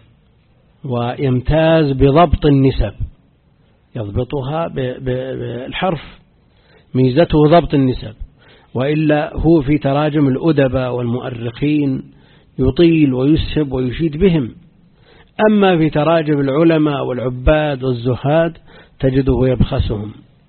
ويمتاز بضبط النسب، يضبطها بالحرف، ميزته ضبط النسب، وإلا هو في تراجم الأدباء والمؤرخين يطيل ويسهب ويشيد بهم. أما في تراجم العلماء والعباد والزهاد تجده يبخسهم.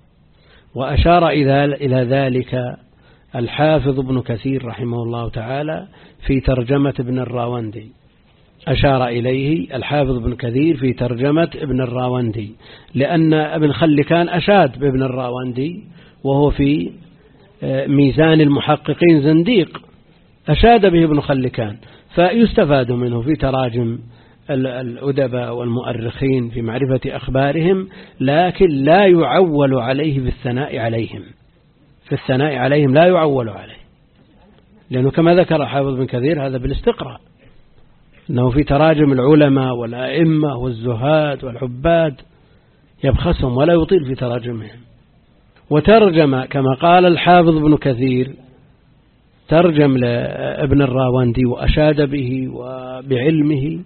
وأشار إلى ذلك الحافظ ابن كثير رحمه الله تعالى في ترجمة ابن الراوندي، أشار إليه الحافظ ابن كثير في ترجمة ابن الراوندي، لأن ابن خلكان أشاد بابن الراوندي وهو في ميزان المحققين زنديق، أشاد به ابن خلكان، فيستفاد منه في تراجم الأدباء والمؤرخين في معرفة أخبارهم، لكن لا يعول عليه بالثناء عليهم، في الثناء عليهم لا يعول عليه، لأنه كما ذكر حافظ ابن كثير هذا بالاستقراء، أنه في تراجم العلماء والأئمة والزهاد والعباد يبخسهم ولا يطيل في تراجمهم. وترجم كما قال الحافظ ابن كثير، ترجم لابن الراوندي وأشاد به وبعلمه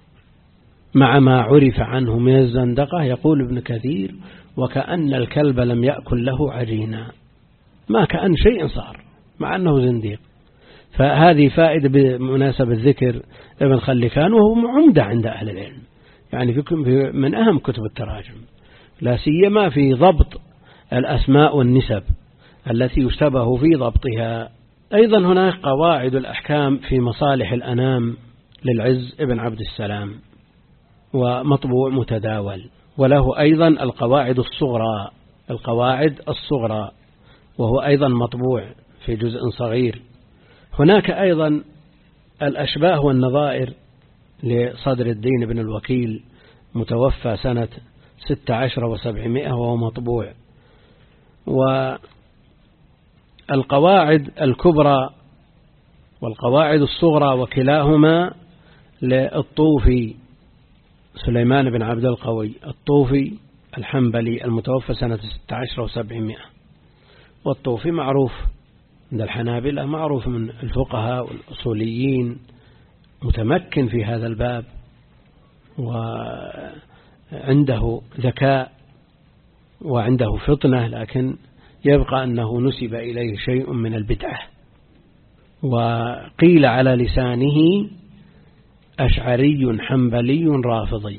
مع ما عرف عنه من الزندقة. يقول ابن كثير: وكأن الكلب لم يأكل له عجينا، ما كأن شيء صار مع أنه زنديق. فهذه فائدة بمناسبة ذكر ابن خلكان، وهو عمدة عند أهل العلم، يعني من أهم كتب التراجم، لا سيما في ضبط الأسماء والنسب التي يشتبه في ضبطها. أيضا هناك قواعد الأحكام في مصالح الأنام للعز ابن عبد السلام، ومطبوع متداول. وله أيضا القواعد الصغرى وهو أيضا مطبوع في جزء صغير. هناك أيضا الأشباه والنظائر لصدر الدين بن الوكيل، متوفى سنة 16 و700، وهو مطبوع. والقواعد الكبرى والقواعد الصغرى وكلاهما للطوفي سليمان بن عبد القوي الطوفي الحنبلي المتوفى سنة 16 و700. والطوفي معروف عند الحنابلة، معروف من الفقهاء والأصوليين، متمكن في هذا الباب وعنده ذكاء وعنده فطنة، لكن يبقى أنه نسب إليه شيء من البدعة، وقيل على لسانه أشعري حنبلي رافضي.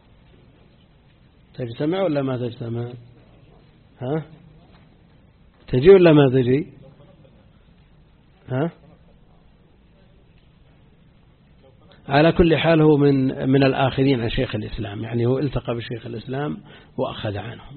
تجتمع ولا ما تجتمع؟ ها؟ تجي ولا ما تجي؟ ها؟ على كل حال هو من الآخذين عن شيخ الإسلام، يعني هو التقى بشيخ الإسلام وأخذ عنهم،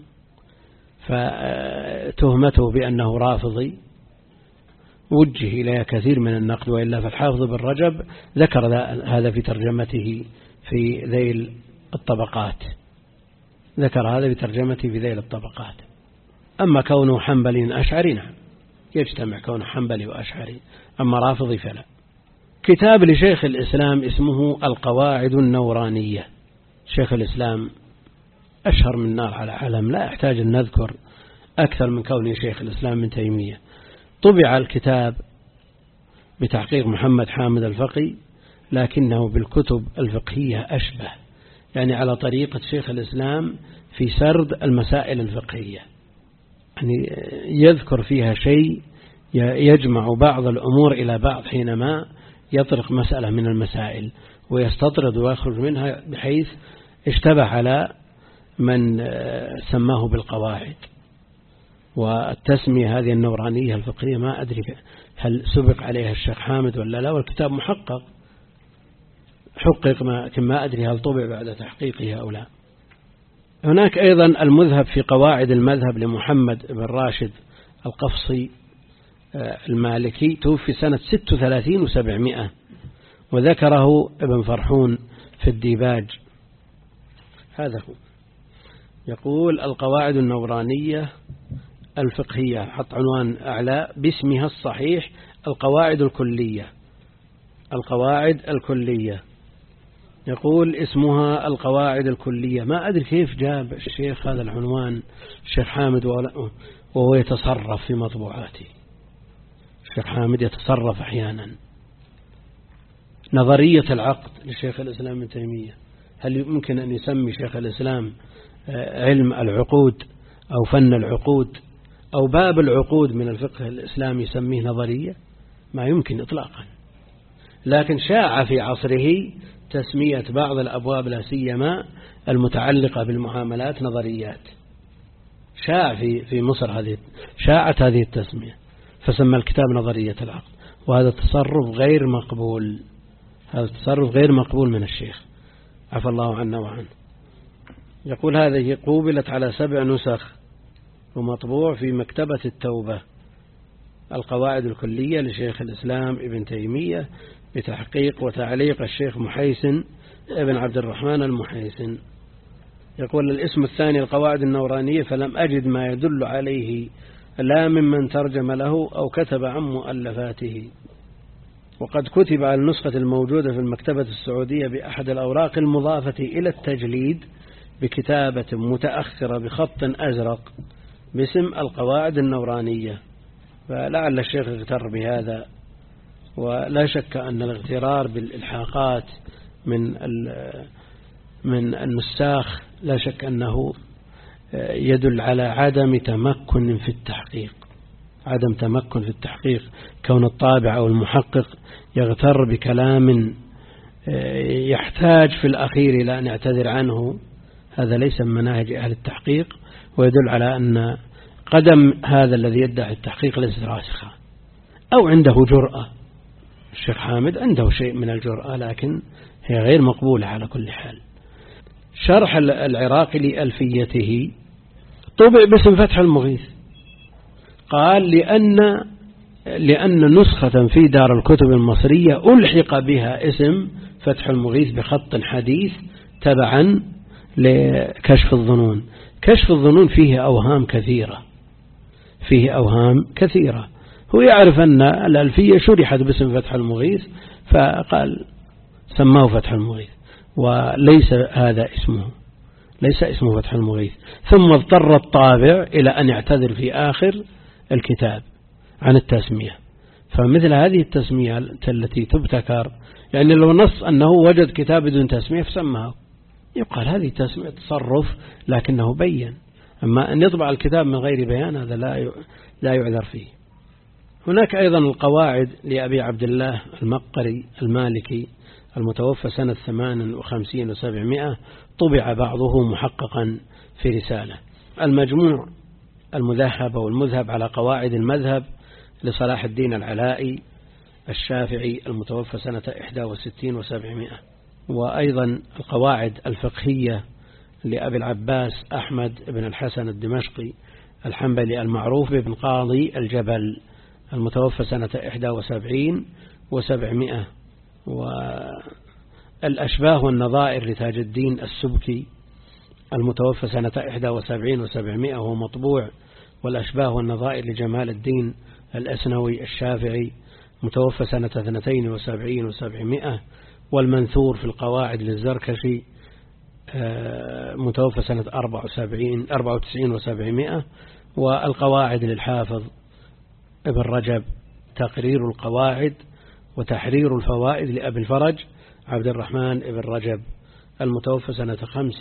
فتهمته بأنه رافضي وجه إليه كثير من النقد، وإلا فالحافظ بن رجب ذكر هذا في ترجمته في ذيل الطبقات، ذكر هذا في ترجمته في ذيل الطبقات. أما كونه حنبلي أشعري نعم يجتمع كونه حنبلي وأشعري، أما رافضي فلا. كتاب لشيخ الإسلام اسمه القواعد النورانية. شيخ الإسلام أشهر من نار على علم، لا يحتاج أن نذكر أكثر من كونه شيخ الإسلام ابن تيمية. طبع الكتاب بتحقيق محمد حامد الفقي، لكنه بالكتب الفقهية أشبه، يعني على طريقة شيخ الإسلام في سرد المسائل الفقهية، يعني يذكر فيها شيء يجمع بعض الأمور إلى بعض حينما يطرق مسألة من المسائل، ويستطرد ويخرج منها بحيث اشتبه على من سماه بالقواعد. والتسمية هذه النورانية الفقهية ما أدري هل سبق عليها الشيخ حامد ولا لا، والكتاب محقق حقق، ما أدري هل طبع بعد تحقيقه أو لا. هناك أيضا المذهب في قواعد المذهب لمحمد بن راشد القفصي المالكي، توفي سنة 36 و700، وذكره ابن فرحون في الديباج. هذا هو. يقول القواعد النورانية الفقهية، حط عنوان أعلى باسمها الصحيح القواعد الكلية. القواعد الكلية، يقول اسمها القواعد الكلية. ما أدري كيف جاب الشيخ هذا العنوان الشيخ حامد وهو يتصرف في مطبوعاته. الشيخ حامد يتصرف أحيانا. نظرية العقد لشيخ الإسلام ابن تيمية، هل يمكن أن يسمي شيخ الإسلام علم العقود أو فن العقود أو باب العقود من الفقه الإسلامي يسميه نظرية؟ ما يمكن إطلاقا. لكن شاع في عصره تسمية بعض الأبواب لا سيما المتعلقة بالمعاملات نظريات. شاع في مصر شاعت هذه التسمية، فسمى الكتاب نظرية العقد، وهذا تصرف غير مقبول. هذا تصرف غير مقبول من الشيخ، عفى الله عنا وعنه. يقول هذه قوبلت على 7 نسخ ومطبوع في مكتبة التوبة، القواعد الكلية لشيخ الإسلام ابن تيمية، بتحقيق وتعليق الشيخ محيسن ابن عبد الرحمن المحيسن. يقول الاسم الثاني القواعد النورانية، فلم أجد ما يدل عليه لا ممن ترجم له أو كتب عن مؤلفاته. وقد كتب على النسخة الموجودة في المكتبة السعودية بأحد الأوراق المضافة إلى التجليد بكتابة متأخرة بخط أزرق باسم القواعد النورانية، فلعل الشيخ اغتر بهذا. ولا شك أن الاغترار بالإلحاقات من النساخ لا شك أنه يدل على عدم تمكن في التحقيق، عدم تمكن في التحقيق. كون الطابع أو المحقق يغتر بكلام يحتاج في الأخير إلى أن يعتذر عنه، هذا ليس من مناهج أهل التحقيق، ويدل على أن قدم هذا الذي يدعي التحقيق ليس راسخة أو عنده جرأة. الشيخ حامد عنده شيء من الجرأة، لكن هي غير مقبولة على كل حال. شرح العراقي لألفيته طبع باسم فتح المغيث، قال لأن نسخة في دار الكتب المصرية ألحق بها اسم فتح المغيث بخط حديث تبعا لكشف الظنون. كشف الظنون فيه أوهام كثيرة، فيه أوهام كثيرة. هو يعرف أن الألفية شرحت باسم فتح المغيث، فقال سماه فتح المغيث، وليس هذا اسمه، ليس اسمه فتح المغيث. ثم اضطر الطابع إلى أن يعتذر في آخر الكتاب عن التسمية. فمثل هذه التسمية التي تبتكر، يعني لو نص أنه وجد كتاب بدون تسمية فسماه، يقال هذه تسمية تصرف لكنه بين. أما أن يطبع الكتاب من غير بيان هذا لا يعذر فيه. هناك أيضا القواعد لأبي عبد الله المقري المالكي المتوفى سنة 58 و700، طبع بعضه محققا في رسالة. المجموع المذهب والمذهب على قواعد المذهب لصلاح الدين العلائي الشافعي المتوفى سنة 61 و700. وأيضا القواعد الفقهية لأبي العباس أحمد بن الحسن الدمشقي الحنبلي المعروف بابن قاضي الجبل المتوفى سنة 71 و700. والأشباه والنظائر لتاج الدين السبكي المتوفى سنة 71 و700 وهو مطبوع. والأشباه والنظائر لجمال الدين الأسنوي الشافعي متوفى سنة 72 و700. والمنثور في القواعد للزركشي متوفى سنة 94 و700. والقواعد للحافظ ابن رجب تقرير القواعد وتحرير الفوائد لأبي الفرج عبد الرحمن ابن رجب المتوفى سنة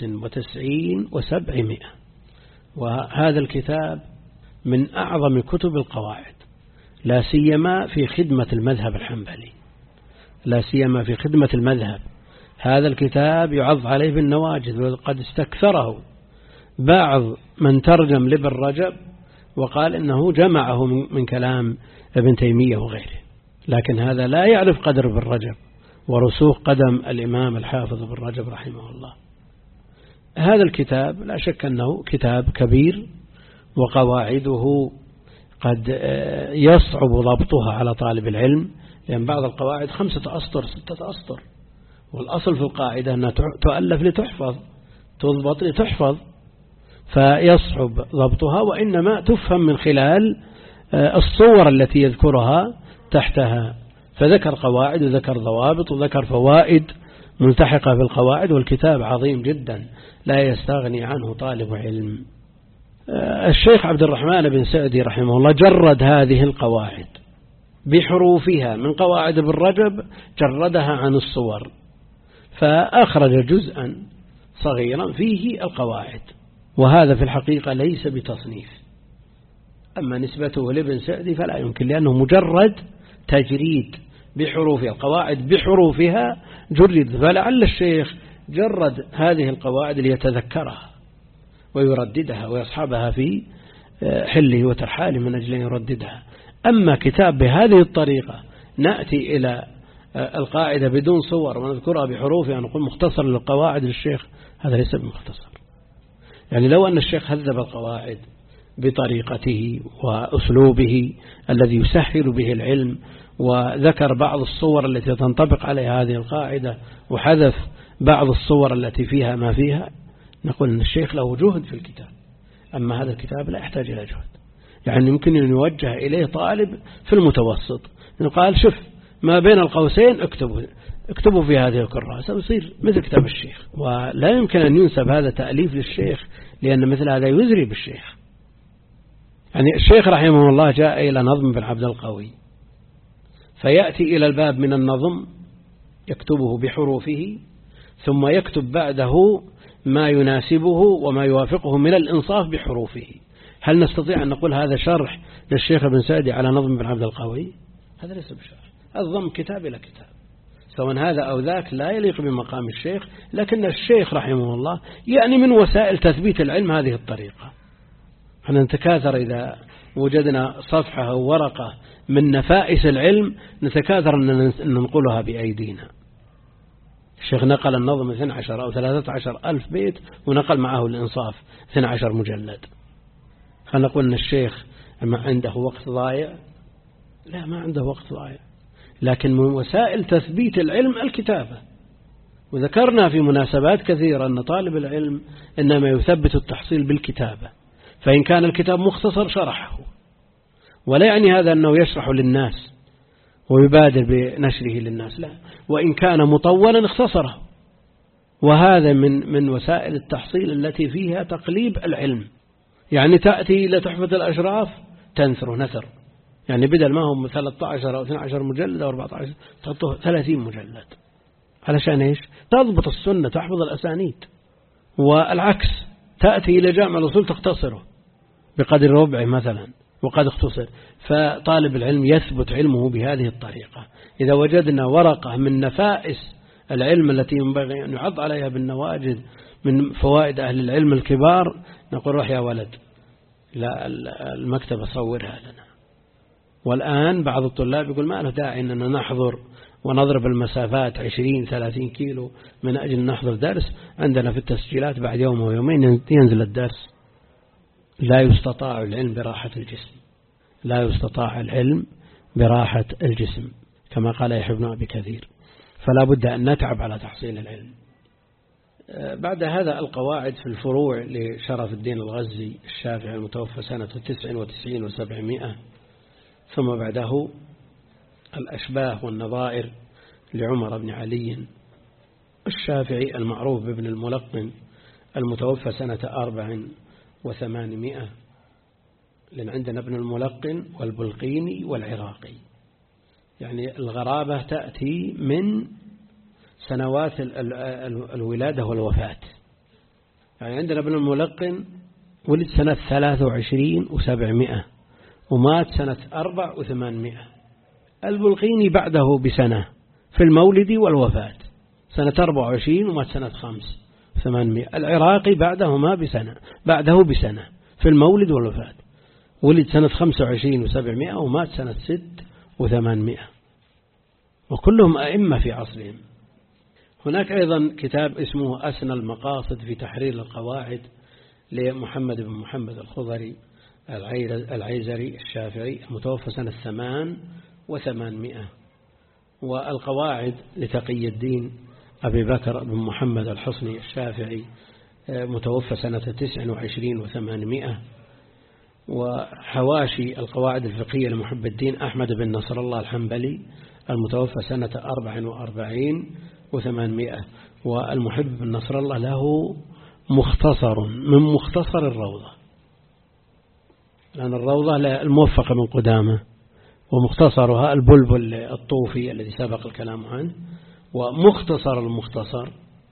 95 و700. وهذا الكتاب من أعظم كتب القواعد، لا سيما في خدمة المذهب الحنبلي، لا سيما في خدمة المذهب. هذا الكتاب يعض عليه بالنواجذ، وقد استكثره بعض من ترجم لابن رجب وقال إنه جمعه من كلام ابن تيمية وغيره، لكن هذا لا يعرف قدر ابن رجب ورسوخ قدم الإمام الحافظ ابن رجب رحمه الله. هذا الكتاب لا شك أنه كتاب كبير، وقواعده قد يصعب ضبطها على طالب العلم، لأن بعض القواعد 5 أسطر 6 أسطر، والأصل في القاعدة أنها تؤلف لتحفظ، تضبط لتحفظ، فيصعب ضبطها، وإنما تفهم من خلال الصور التي يذكرها تحتها. فذكر قواعد وذكر ضوابط وذكر فوائد ملتحقة بالقواعد، والكتاب عظيم جدا لا يستغني عنه طالب علم. الشيخ عبد الرحمن بن سعدي رحمه الله جرد هذه القواعد بحروفها من قواعد ابن رجب، جردها عن الصور، فأخرج جزءا صغيرا فيه القواعد، وهذا في الحقيقة ليس بتصنيف. أما نسبته لابن سعدي فلا يمكن، لأنه مجرد تجريد بحروفها، القواعد بحروفها جرد. فلعل الشيخ جرد هذه القواعد ليتذكرها ويرددها ويصحبها في حله وترحاله من أجل أن يرددها. أما كتاب بهذه الطريقة نأتي إلى القاعدة بدون صور ونذكرها بحروفها، نقول مختصر للقواعد للشيخ، هذا ليس بمختصر. يعني لو أن الشيخ هذب القواعد بطريقته وأسلوبه الذي يسهل به العلم، وذكر بعض الصور التي تنطبق عليها هذه القاعدة وحذف بعض الصور التي فيها ما فيها، نقول أن الشيخ له جهد في الكتاب. أما هذا الكتاب لا يحتاج إلى جهد، يعني يمكن أن يوجه إليه طالب في المتوسط، قال شوف ما بين القوسين اكتبوا في هذه الكراسة، ويصير مثل كتاب الشيخ. ولا يمكن أن ينسب هذا تأليف للشيخ، لأن مثل هذا يزري بالشيخ. يعني الشيخ رحمه الله جاء إلى نظم بن عبد القوي، فيأتي إلى الباب من النظم يكتبه بحروفه، ثم يكتب بعده ما يناسبه وما يوافقه من الإنصاف بحروفه. هل نستطيع أن نقول هذا شرح للشيخ ابن سعدي على نظم بن عبد القوي؟ هذا ليس بشرح، الضم كتاب إلى كتاب، سواء هذا أو ذاك لا يليق بمقام الشيخ. لكن الشيخ رحمه الله يعني من وسائل تثبيت العلم هذه الطريقة. احنا نتكاثر إذا وجدنا صفحة أو ورقة من نفائس العلم نتكاثر أن ننقلها بأيدينا. الشيخ نقل النظم 12 أو 13 ألف بيت، ونقل معه الإنصاف 12 مجلد. فنقول أن الشيخ ما عنده وقت ضايع؟ لا، ما عنده وقت ضايع، لكن من وسائل تثبيت العلم الكتابة. وذكرنا في مناسبات كثيرة أن طالب العلم إنما يثبت التحصيل بالكتابة، فإن كان الكتاب مختصر شرحه، ولا يعني هذا أنه يشرح للناس ويبادر بنشره للناس، لا، وإن كان مطولا اختصره. وهذا من وسائل التحصيل التي فيها تقليب العلم. يعني تأتي لتحفة الأشراف تنثر نثر، يعني بدل ما هم 13 أو 12 مجلد أو 14 تحطه 30 مجلد. علشان إيش؟ تضبط السنة، تحفظ الأسانيد. والعكس، تأتي إلى جامع الأصول تختصره بقدر ربعه مثلا وقد اختصر. فطالب العلم يثبت علمه بهذه الطريقة. إذا وجدنا ورقة من نفائس العلم التي ينبغي أن يعض عليها بالنواجذ من فوائد أهل العلم الكبار، نقول روح يا ولد لا المكتبة صورها لنا. والآن بعض الطلاب يقول ما له داعي أننا نحضر ونضرب المسافات 20-30 كيلو من أجل نحضر درس، عندنا في التسجيلات بعد يوم ويومين ينزل الدرس. لا يستطاع العلم براحة الجسم، لا يستطاع العلم براحة الجسم كما قال يحيى بن أبي كثير. فلا بد أن نتعب على تحصيل العلم. بعد هذا القواعد في الفروع لشرف الدين الغزي الشافعي المتوفى سنة 99 و700. ثم بعده الأشباه والنظائر لعمر بن علي الشافعي المعروف بابن الملقن المتوفى سنة 4 و800. لأن عندنا ابن الملقن والبلقيني والعراقي، يعني الغرابة تأتي من سنوات الولادة والوفاة. يعني عندنا ابن الملقن ولد سنة 23 و700 ومات سنة 4 و800. البلقيني بعده بسنة في المولد والوفاة سنة 24 ومات سنة 5 و800. العراقي بعده بسنة في المولد والوفاة، ولد سنة 25 و700 ومات سنة 6 و800. وكلهم أئمة في عصرهم. هناك أيضا كتاب اسمه أسنى المقاصد في تحرير القواعد لمحمد بن محمد الخضري العيزري الشافعي المتوفى سنة 8 و800. والقواعد لتقي الدين أبي بكر بن محمد الحصني الشافعي متوفى سنة 29 و800. وحواشي القواعد الفقهية لمحب الدين أحمد بن نصر الله الحنبلي المتوفى سنة 44 و800. والمحب بن نصر الله له مختصر من مختصر الروضة، لأن الروضة الموفقة من قدامه، ومختصرها البلبل الطوفي الذي سبق الكلام عنه، ومختصر المختصر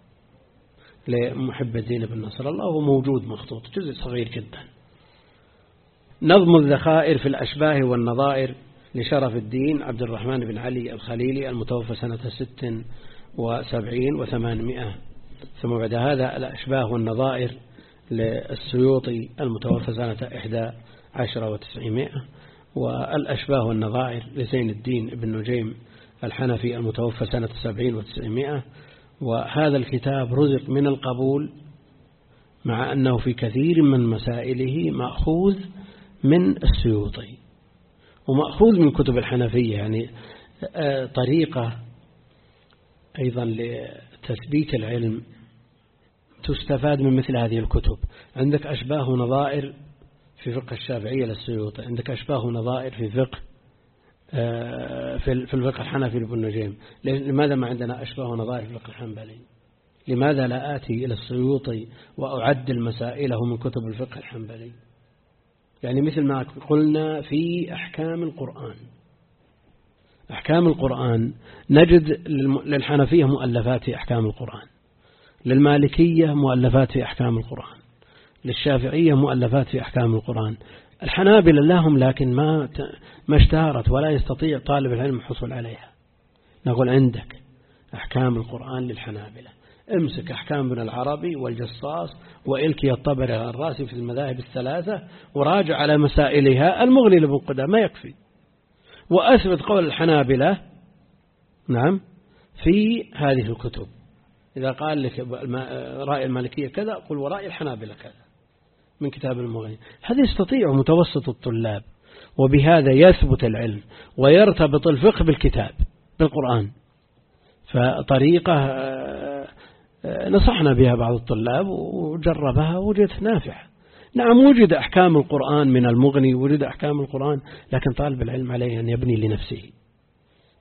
لمحب الدين بن نصر الله هو موجود مخطوط جزء صغير جدا. نظم الذخائر في الأشباه والنظائر لشرف الدين عبد الرحمن بن علي الخليلي المتوفى سنة 76 و800. ثم بعد هذا الأشباه والنظائر للسيوطي المتوفى سنة 11 و900. والأشباه والنظائر لزين الدين بن نجيم الحنفي المتوفى سنة 70 و900. وهذا الكتاب رزق من القبول مع أنه في كثير من مسائله مأخوذ من السيوطي ومأخوذ من كتب الحنفية، يعني طريقة أيضا لتثبيت العلم تستفاد من مثل هذه الكتب. عندك أشباه ونظائر في فقه الشافعية للسيوطي، عندك أشباه ونظائر في فقه في الفقه الحنفي لابن نجيم. لماذا ما عندنا أشباه ونظائر في الفقه الحنبلي؟ لماذا لا آتي إلى السيوطي وأعدل مسائله من كتب الفقه الحنبلي؟ يعني مثل ما قلنا في أحكام القرآن، أحكام القرآن نجد للحنفية مؤلفات في أحكام القرآن، للمالكية مؤلفات في أحكام القرآن، للشافعية مؤلفات في أحكام القرآن. الحنابلة لهم لكن ما اشتهرت ولا يستطيع طالب العلم الحصول عليها. نقول عندك أحكام القرآن للحنابلة، امسك أحكام ابن العربي والجصاص وإلكي الطبري الراسي في المذاهب الثلاثة وراجع على مسائلها المغني لابن قدامة ما يكفي، وأثبت قول الحنابلة نعم في هذه الكتب. إذا قال لك رأي المالكية كذا قل ورأي الحنابلة كذا من كتاب المغني. هذا يستطيع متوسط الطلاب، وبهذا يثبت العلم ويرتبط الفقه بالكتاب بالقرآن. فطريقة نصحنا بها بعض الطلاب وجربها وجدت نافعة. نعم وجد أحكام القرآن من المغني، وجد أحكام القرآن، لكن طالب العلم عليه أن يبني لنفسه،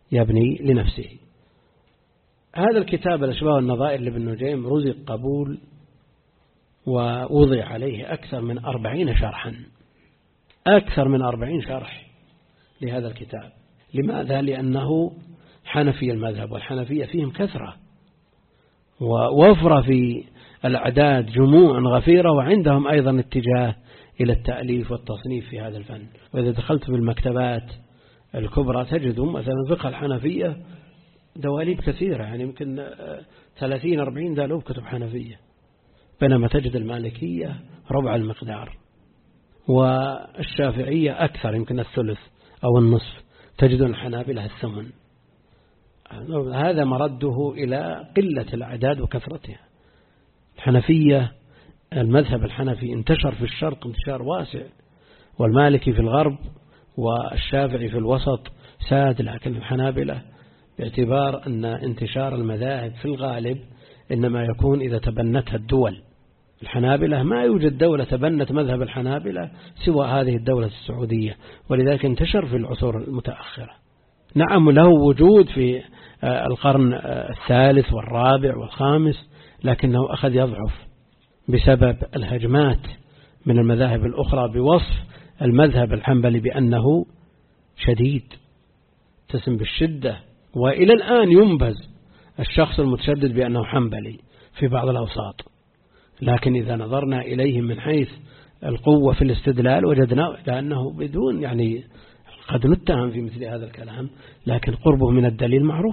يبني لنفسه. هذا الكتاب الأشباه والنظائر لابن نجيم رزق قبول، ووضع عليه أكثر من 40 شرحا، أكثر من 40 شرح لهذا الكتاب. لماذا؟ لأنه حنفي المذهب، والحنفية فيهم كثرة ووفرة في الأعداد، جموع غفيرة، وعندهم أيضا اتجاه إلى التأليف والتصنيف في هذا الفن. وإذا دخلت بالمكتبات الكبرى تجدهم مثلا فقه الحنفية دواليب كثيرة، يعني يمكن 30-40 دالوب كتب حنفية، بينما تجد المالكية ربع المقدار، والشافعية أكثر، يمكن الثلث أو النصف، تجد الحنابلة الثمن. هذا مرده إلى قلة الأعداد وكثرتها. الحنفية، المذهب الحنفي انتشر في الشرق انتشار واسع، والمالكي في الغرب، والشافعي في الوسط ساد، لكن الحنابلة باعتبار أن انتشار المذاهب في الغالب إنما يكون إذا تبنتها الدول. الحنابلة ما يوجد دولة تبنت مذهب الحنابلة سوى هذه الدولة السعودية، ولذلك انتشر في العصور المتأخرة. نعم له وجود في القرن الثالث والرابع والخامس، لكنه أخذ يضعف بسبب الهجمات من المذاهب الأخرى بوصف المذهب الحنبلي بأنه شديد، تسم بالشدة، وإلى الآن ينبذ الشخص المتشدد بأنه حنبلي في بعض الأوساط. لكن إذا نظرنا إليهم من حيث القوة في الاستدلال وجدنا لأنه بدون، يعني قد نتهم في مثل هذا الكلام، لكن قربه من الدليل معروف،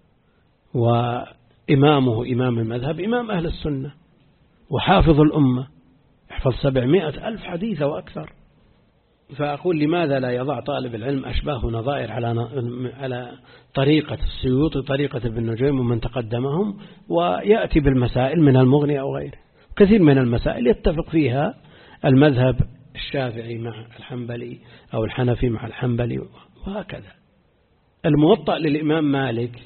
وإمامه إمام المذهب إمام أهل السنة وحافظ الأمة، يحفظ 700,000 حديث وأكثر. فأقول لماذا لا يضع طالب العلم أشباه نظائر على طريقة السيوطي، طريقة ابن نجيم ومن تقدمهم، ويأتي بالمسائل من المغني أو غيره. كثير من المسائل يتفق فيها المذهب الشافعي مع الحنبلي أو الحنفي مع الحنبلي وهكذا. الموطأ للإمام مالك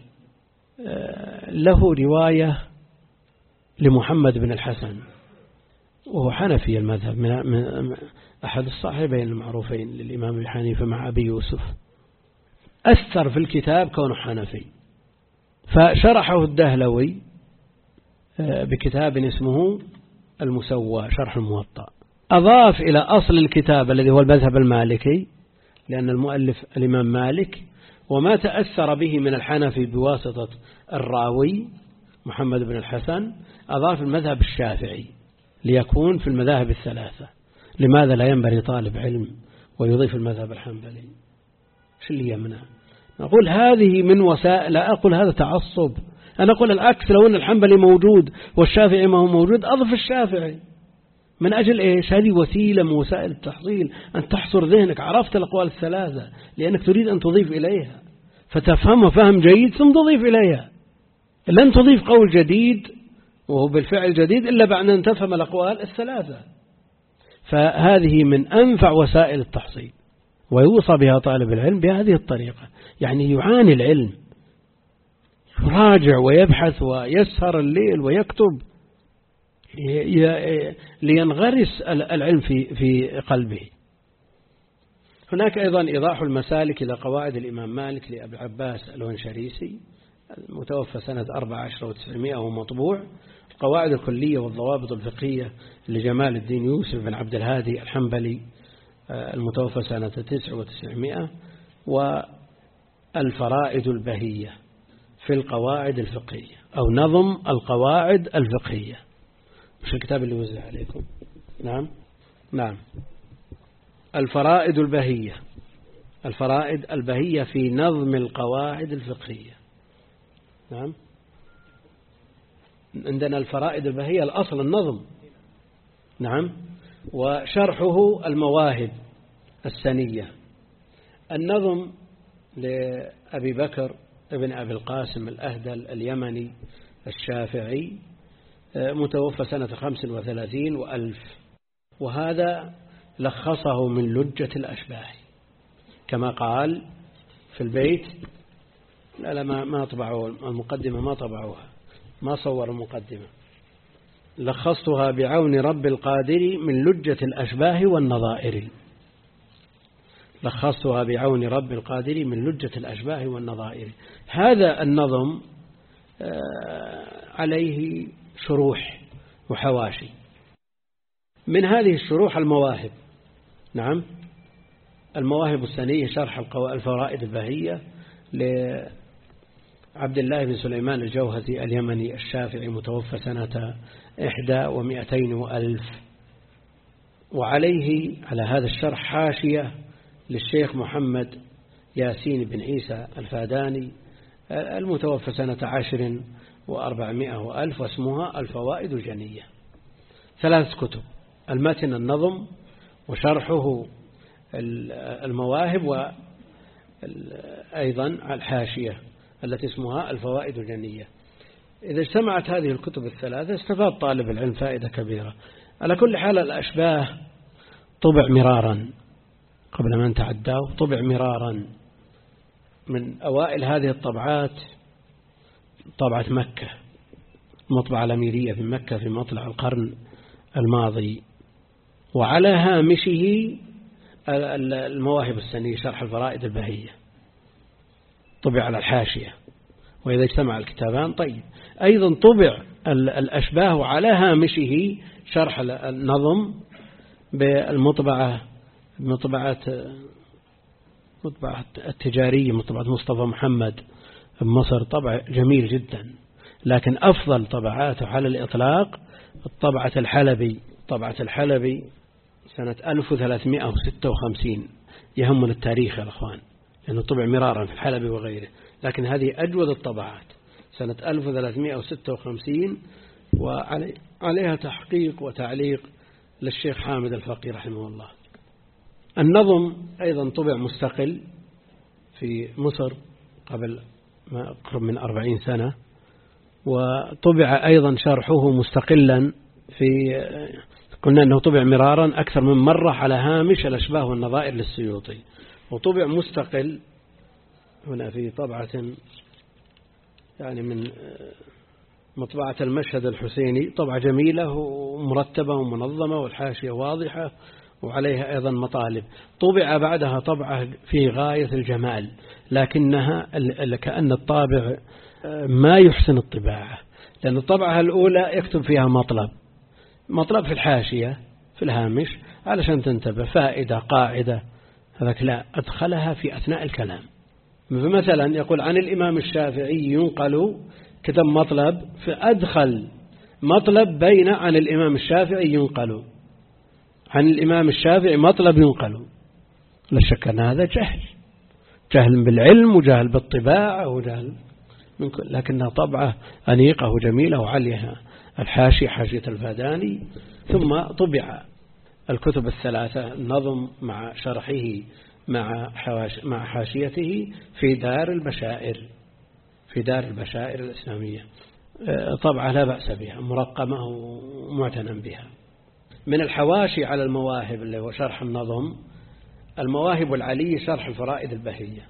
له رواية لمحمد بن الحسن، وهو حنفي المذهب، من أحد الصاحبين المعروفين للإمام أبي حنيفة مع أبي يوسف. أثر في الكتاب كونه حنفي، فشرحه الدهلوي بكتاب اسمه المسوى شرح الموطأ. أضاف إلى أصل الكتاب الذي هو المذهب المالكي، لأن المؤلف الإمام مالك، وما تأثر به من الحنفي بواسطة الراوي محمد بن الحسن، أضاف المذهب الشافعي ليكون في المذاهب الثلاثة. لماذا لا ينبغي طالب علم ويضيف المذهب الحنبلي؟ شو اللي يمنع؟ نقول هذه من وسائل، لا أقول هذا تعصب، أنا أقول العكس. لو أن الحنبلي موجود والشافعي ما هو موجود أضف الشافعي. من أجل إيش؟ هذه وسيلة من وسائل التحصيل، أن تحصر ذهنك، عرفت الأقوال الثلاثة لأنك تريد أن تضيف إليها، فتفهمها فهم جيد ثم تضيف إليها. لن تضيف قول جديد وهو بالفعل جديد إلا بعد أن تفهم الأقوال الثلاثة. فهذه من أنفع وسائل التحصيل، ويوصى بها طالب العلم بهذه الطريقة. يعني يعاني العلم، يراجع ويبحث ويسهر الليل ويكتب لينغرس العلم في قلبه. هناك أيضا إيضاح المسالك إلى قواعد الإمام مالك لأبي العباس الونشريسي، المتوفى سنة 14 و900 ومطبوع. القواعد الكلية والضوابط الفقهية لجمال الدين يوسف بن عبد الهادي الحنبلي، المتوفى سنة 9 و900. والفرائد البهية في القواعد الفقهية، أو نظم القواعد الفقهية، مش الكتاب اللي وزع عليكم. نعم الفرائد البهية، الفرائد البهية في نظم القواعد الفقهية. نعم، عندنا الفرائد البهية الأصل النظم. نعم، وشرحه المواهب السنية. النظم لأبي بكر ابن أبي القاسم الأهدل اليمني الشافعي، متوفى سنة 35 وألف، وهذا لخصه من لجة الأشباه كما قال في البيت. لا ما طبعوا المقدمة، ما طبعوها، ما صوروا المقدمة. لخصتها بعون رب القادر من لجة الأشباه والنظائر. لخصتها بعون رب القادر من لجة الأشباه والنظائر. هذا النظم عليه شروح وحواشي. من هذه الشروح المواهب. نعم، المواهب السنية شرح الفوائد البهية لعبد الله بن سليمان الجوهزي اليمني الشافعي متوفى سنة 1,200,000. وعليه على هذا الشرح حاشية للشيخ محمد ياسين بن عيسى الفاداني المتوفى سنة 10,400,000 واسمها الفوائد الجنية. 3 كتب: المتن النظم، وشرحه المواهب، وأيضا الحاشية التي اسمها الفوائد الجنية. إذا اجتمعت هذه الكتب الثلاثة استفاد طالب العلم فائدة كبيرة. على كل حال الأشباه طبع مرارا قبل ما نتعداه، طبع مرارا. من أوائل هذه الطبعات طبعة مكة، مطبعة الأميرية في مكة في مطلع القرن الماضي. وعلى هامشه المواهب السنية شرح الفرائد البهية طبع على الحاشية. وإذا اجتمع الكتابان طيب. أيضا طبع الأشباه على هامشه شرح النظم بالمطبعة التجارية، مطبعة مصطفى محمد بمصر. طبع جميل جدا، لكن أفضل طبعاته على الإطلاق طبعة الحلبي سنة 1356. يهمنا التاريخ يا أخوان، لأنه طبع مرارا في الحلبي وغيره، لكن هذه أجود الطبعات سنة 1356، وعليها تحقيق وتعليق للشيخ حامد الفقي رحمه الله. النظم أيضا طبع مستقل في مصر قبل ما أقرب من 40 سنة، وطبع أيضا شرحه مستقلا قلنا أنه طبع مرارا أكثر من مرة على هامش الأشباه والنظائر للسيوطي، وطبع مستقل هنا في طبعة يعني من مطبعة المشهد الحسيني. طبعة جميلة ومرتبة ومنظمة، والحاشية واضحة وعليها أيضا مطالب. طبع بعدها طبعة في غاية الجمال، لكنها كأن الطابع ما يحسن الطباعة، لأن الطبعة الأولى يكتب فيها مطلب في الحاشية في الهامش علشان تنتبه، فائدة قاعدة، هذاك لا، أدخلها في أثناء الكلام. مثلا يقول عن الإمام الشافعي ينقل، كتب مطلب، فأدخل مطلب بين عن الإمام الشافعي ينقل، عن الإمام الشافعي مطلب ينقل. لا شك أن هذا جهل بالعلم وجهل بالطباعة وجهل من كل، لكنها طبعة أنيقة وجميلة وعليها الحاشية حاشية الفاداني. ثم طبع الكتب الثلاثة النظم مع شرحه مع حاشيته في دار البشائر الإسلامية. طبعة لا بأس بها، مرقمة ومعتنى بها. من الحواشي على المواهب اللي هو شرح النظم المواهب العلي شرح الفرائد البهية،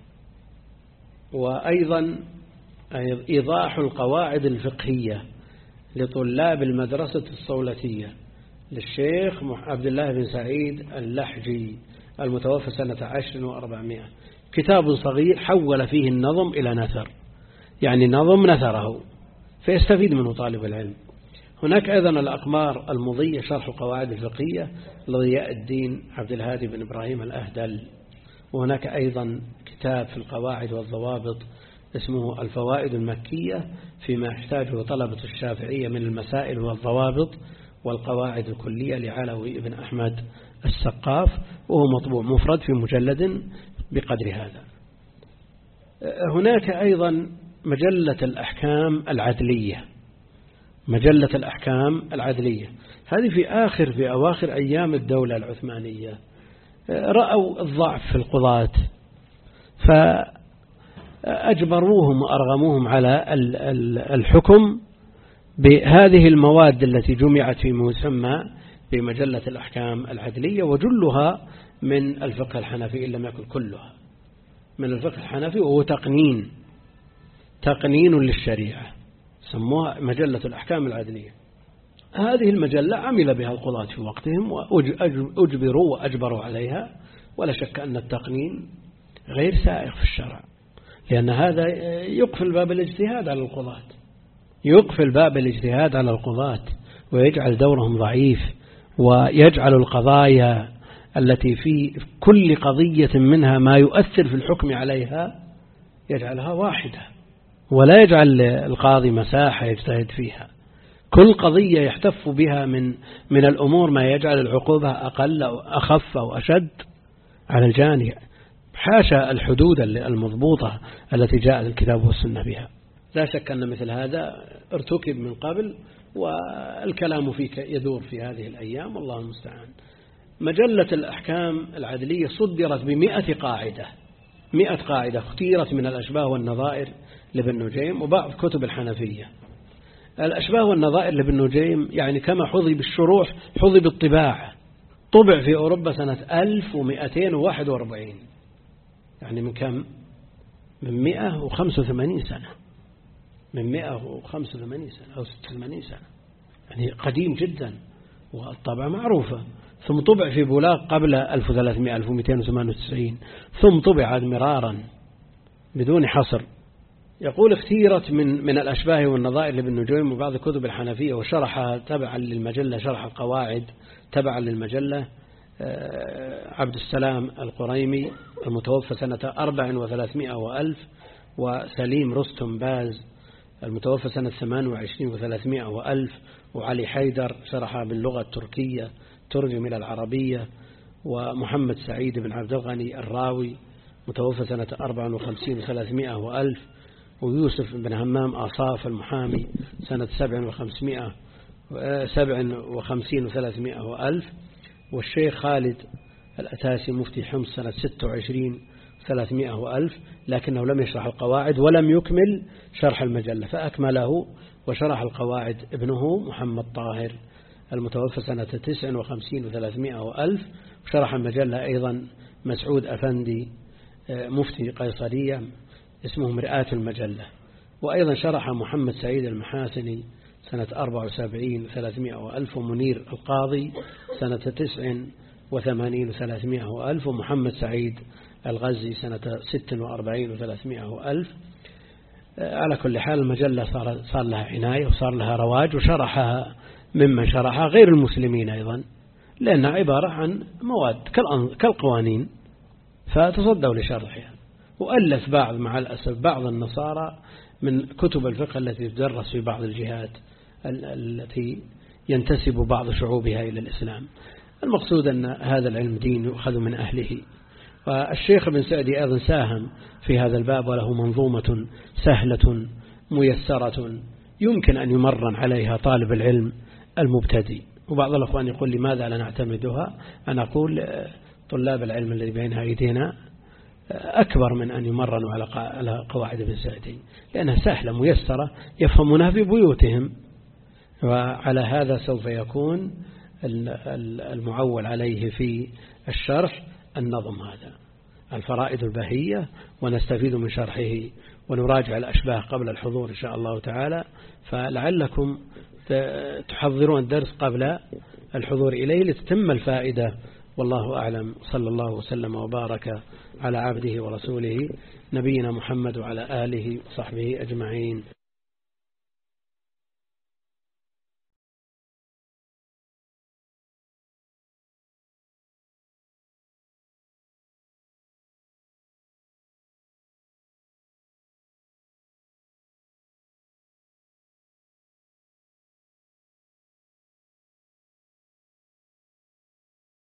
وأيضا إيضاح القواعد الفقهية لطلاب المدرسة الصولتية للشيخ عبد الله بن سعيد اللحجي المتوفى سنة 10,400. كتاب صغير حول فيه النظم إلى نثر، يعني نظم نثره فيستفيد منه طالب العلم. هناك أيضا الأقمار المضية شرح القواعد الفقهية لضياء الدين عبد الهادي بن إبراهيم الأهدل. وهناك أيضا كتاب في القواعد والضوابط اسمه الفوائد المكية فيما يحتاجه طلبة الشافعية من المسائل والضوابط والقواعد الكلية لعلوي بن أحمد السقاف، وهو مطبوع مفرد في مجلد بقدر هذا. هناك أيضا مجلة الأحكام العدلية، هذه في أواخر أيام الدولة العثمانية رأوا الضعف في القضاة فأجبروهم وأرغموهم على الحكم بهذه المواد التي جمعت في مسمى بمجلة الأحكام العدلية، وجلها من الفقه الحنفي إن لم يكن كلها من الفقه الحنفي، وهو تقنين للشريعة، سموها مجلة الأحكام العدلية. هذه المجلة عمل بها القضاة في وقتهم وأجبروا وأجبروا عليها، ولا شك أن التقنين غير سائغ في الشرع، لأن هذا يقفل باب الاجتهاد على القضاة، يقفل باب الاجتهاد على القضاة ويجعل دورهم ضعيف، ويجعل القضايا التي في كل قضية منها ما يؤثر في الحكم عليها يجعلها واحدة، ولا يجعل القاضي مساحة يجتهد فيها. كل قضية يحتف بها من الأمور ما يجعل العقوبة أقل أو أخف أو أشد على الجاني، حاشا الحدود المضبوطة التي جاء الكتاب والسنة بها. لا شك أن مثل هذا ارتكب من قبل، والكلام فيك يدور في هذه الأيام، والله المستعان. مجلة الأحكام العدلية صدرت ب100 قاعدة، 100 قاعدة اختيرت من الأشباه والنظائر لابن نجيم وبعض كتب الحنفية. الأشباه والنظائر لابن نجيم يعني كما حظي بالشروح حظي بالطباعة، طبع في أوروبا سنة 1241، يعني من كم؟ من 185 سنة، من 185 سنة أو 86 سنة، يعني قديم جدا، والطبعة معروفة. ثم طبع في بولاق قبل 1298، ثم طبع مرارا بدون حصر. يقول اختيرت من الأشباه والنظائر لابن نجيم وبعض كتب الحنفية، وشرحها تبعا للمجلة، شرح القواعد تبعا للمجلة، عبد السلام القريمي المتوفى سنة 3400 وألف، وسليم رستم باز المتوفى سنة 28 و300 وألف، وعلي حيدر شرحها باللغة التركية ترجم إلى العربية، ومحمد سعيد بن عبد الغني الراوي متوفى سنة 54 و300 وألف، ويوسف بن همام أصاف المحامي سنة 57 و300 وألف، والشيخ خالد الأتاسي مفتي حمص سنة 26 300 وألف، لكنه لم يشرح القواعد ولم يكمل شرح المجلة، فأكمله وشرح القواعد ابنه محمد طاهر المتوفى سنة 59 و300 وألف، وشرح المجلة أيضا مسعود أفندي مفتي قيصرية اسمه مرآة المجلة، وأيضا شرح محمد سعيد المحاسني سنة 74 300 وألف، ومنير القاضي سنة 89 300 وألف، ومحمد سعيد الغزي سنة 46 300 وألف. على كل حال المجلة صار لها عناية وصار لها رواج، وشرحها ممن شرحها غير المسلمين أيضا، لأنها عبارة عن مواد كالقوانين، فتصدوا لشرحها. وألف بعض مع الأسف بعض النصارى من كتب الفقه التي تدرس في بعض الجهات التي ينتسب بعض شعوبها إلى الإسلام. المقصود أن هذا العلم دين يؤخذ من أهله، والشيخ ابن سعدي أيضا ساهم في هذا الباب، وله منظومة سهلة ميسرة يمكن أن يمرن عليها طالب العلم المبتدئ. وبعض الأخوان يقول لماذا لا نعتمدها؟ أنا أقول طلاب العلم الذي بين أيدينا أكبر من أن يمرنوا على قواعد ابن سعدي، لأنها سهلة ميسرة يفهمونها في بيوتهم، وعلى هذا سوف يكون المعول عليه في الشرح النظم هذا الفرائد البهية، ونستفيد من شرحه ونراجع الأشباه قبل الحضور إن شاء الله تعالى، فلعلكم تحضرون الدرس قبل الحضور إليه لتتم الفائدة. والله أعلم، صلى الله وسلم وبارك على عبده ورسوله نبينا محمد وعلى آله وصحبه أجمعين.